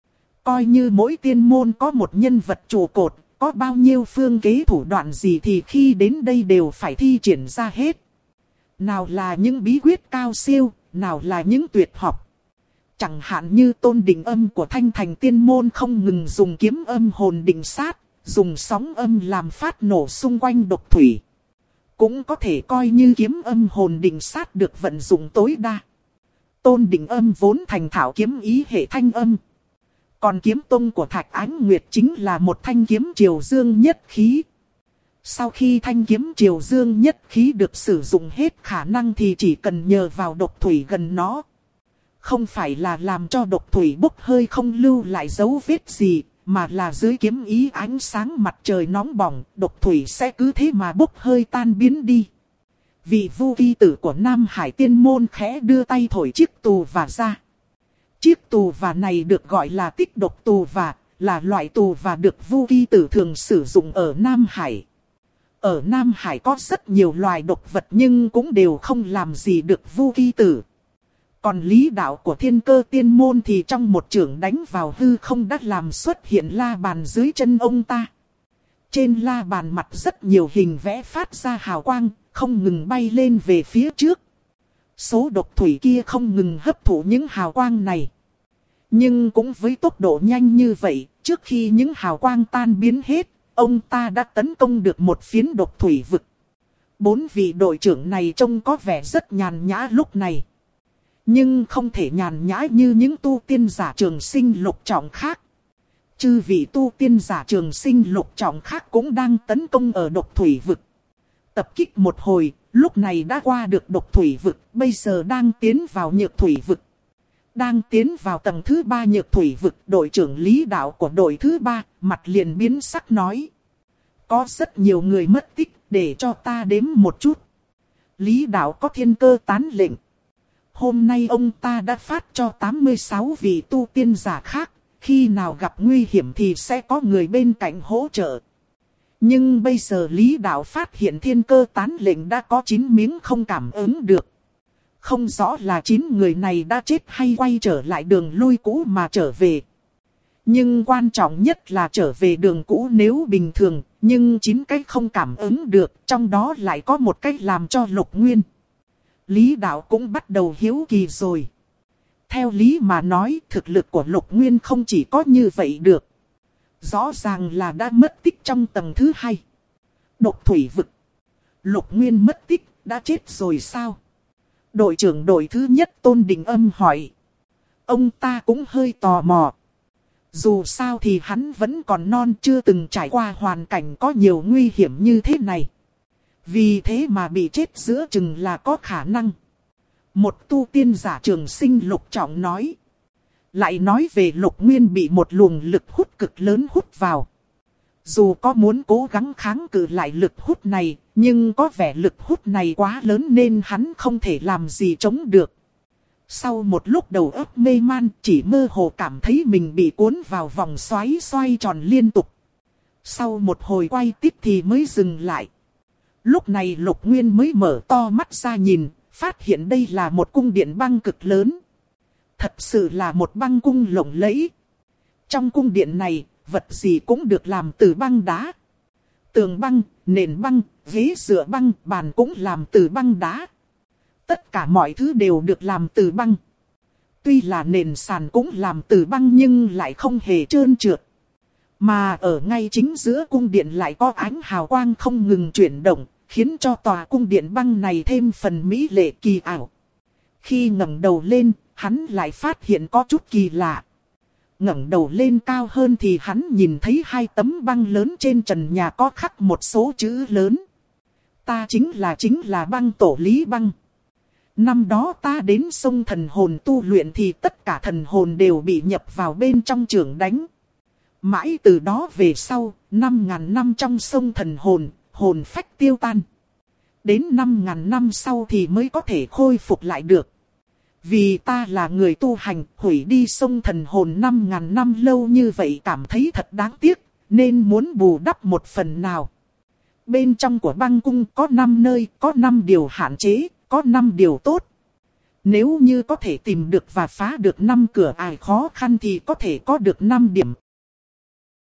Coi như mỗi tiên môn có một nhân vật trụ cột, có bao nhiêu phương kế thủ đoạn gì thì khi đến đây đều phải thi triển ra hết. Nào là những bí quyết cao siêu, nào là những tuyệt học. Chẳng hạn như Tôn Định Âm của Thanh Thành tiên môn không ngừng dùng kiếm âm hồn định sát, dùng sóng âm làm phát nổ xung quanh độc thủy. Cũng có thể coi như kiếm âm hồn định sát được vận dụng tối đa. Tôn Định Âm vốn thành thạo kiếm ý hệ thanh âm. Còn kiếm tông của Thạch Ánh Nguyệt chính là một thanh kiếm triều dương nhất khí. Sau khi thanh kiếm triều dương nhất khí được sử dụng hết khả năng thì chỉ cần nhờ vào độc thủy gần nó. Không phải là làm cho độc thủy bốc hơi không lưu lại dấu vết gì, mà là dưới kiếm ý ánh sáng mặt trời nóng bỏng, độc thủy sẽ cứ thế mà bốc hơi tan biến đi. Vị Vu Kỳ Tử của Nam Hải tiên môn khẽ đưa tay thổi chiếc tù và ra. Chiếc tù và này được gọi là tích độc tù và, là loại tù và được Vu Kỳ Tử thường sử dụng ở Nam Hải. Ở Nam Hải có rất nhiều loài độc vật nhưng cũng đều không làm gì được Vu Kỳ Tử. Còn lý đạo của Thiên Cơ tiên môn thì trong một chưởng đánh vào hư không đã làm xuất hiện la bàn dưới chân ông ta. Trên la bàn mặt rất nhiều hình vẽ phát ra hào quang, không ngừng bay lên về phía trước. Số độc thủy kia không ngừng hấp thụ những hào quang này. Nhưng cũng với tốc độ nhanh như vậy, trước khi những hào quang tan biến hết, ông ta đã tấn công được một phiến độc thủy vực. 4 vị đội trưởng này trông có vẻ rất nhàn nhã lúc này. Nhưng không thể nhàn nhã như những tu tiên giả trường sinh lục trọng khác. Chư vị tu tiên giả trường sinh lục trọng khác cũng đang tấn công ở độc thủy vực. Tập kích một hồi, lúc này đã qua được độc thủy vực, bây giờ đang tiến vào nhược thủy vực. Đang tiến vào tầng thứ 3 nhược thủy vực, đội trưởng lý đạo của đội thứ 3, mặt liền biến sắc nói. Có rất nhiều người mất tích, để cho ta đếm một chút. Lý đạo có thiên cơ tán lệnh. Hôm nay ông ta đã phát cho 86 vị tu tiên giả khác, khi nào gặp nguy hiểm thì sẽ có người bên cạnh hỗ trợ. Nhưng bây giờ Lý đạo phát hiện thiên cơ tán lệnh đã có 9 miếng không cảm ứng được. Không rõ là 9 người này đã chết hay quay trở lại đường lui cũ mà trở về. Nhưng quan trọng nhất là trở về đường cũ nếu bình thường, nhưng 9 cái không cảm ứng được, trong đó lại có một cách làm cho Lục Nguyên. Lý đạo cũng bắt đầu hiếu kỳ rồi. Theo lý mà nói, thực lực của Lục Nguyên không chỉ có như vậy được. Rõ ràng là đã mất tích trong tầng thứ 2. Độc thủy vực. Lục Nguyên mất tích, đã chết rồi sao? Đội trưởng đội thứ nhất Tôn Định Âm hỏi. Ông ta cũng hơi tò mò. Dù sao thì hắn vẫn còn non, chưa từng trải qua hoàn cảnh có nhiều nguy hiểm như thế này. Vì thế mà bị chết giữa chừng là có khả năng. Một tu tiên giả trường sinh lục trọng nói. Lại nói về Lục Nguyên bị một luồng lực hút cực lớn hút vào. Dù có muốn cố gắng kháng cự lại lực hút này, nhưng có vẻ lực hút này quá lớn nên hắn không thể làm gì chống được. Sau một lúc đầu óc mê man, chỉ mơ hồ cảm thấy mình bị cuốn vào vòng xoay tròn liên tục. Sau một hồi quay tiếp thì mới dừng lại. Lúc này Lục Nguyên mới mở to mắt ra nhìn, phát hiện đây là một cung điện băng cực lớn. Thật sự là một băng cung lộng lẫy. Trong cung điện này, vật gì cũng được làm từ băng đá. Tường băng, nền băng, ghế dựa băng, bàn cũng làm từ băng đá. Tất cả mọi thứ đều được làm từ băng. Tuy là nền sàn cũng làm từ băng nhưng lại không hề trơn trượt. Mà ở ngay chính giữa cung điện lại có ánh hào quang không ngừng chuyển động, khiến cho tòa cung điện băng này thêm phần mỹ lệ kỳ ảo. Khi ngẩng đầu lên, hắn lại phát hiện có chút kỳ lạ. Ngẩng đầu lên cao hơn thì hắn nhìn thấy 2 tấm băng lớn trên trần nhà có khắc một số chữ lớn. Ta chính là băng tổ Lý Băng. Năm đó ta đến sông thần hồn tu luyện thì tất cả thần hồn đều bị nhập vào bên trong chưởng đánh. Mãi từ đó về sau, 5.000 năm trong sông thần hồn, hồn phách tiêu tan. Đến 5.000 năm sau thì mới có thể khôi phục lại được. Vì ta là người tu hành, hủy đi sông thần hồn 5.000 năm lâu như vậy cảm thấy thật đáng tiếc, nên muốn bù đắp một phần nào. Bên trong của băng cung có 5 nơi, có 5 điều hạn chế, có 5 điều tốt. Nếu như có thể tìm được và phá được 5 cửa ải khó khăn thì có thể có được 5 điểm,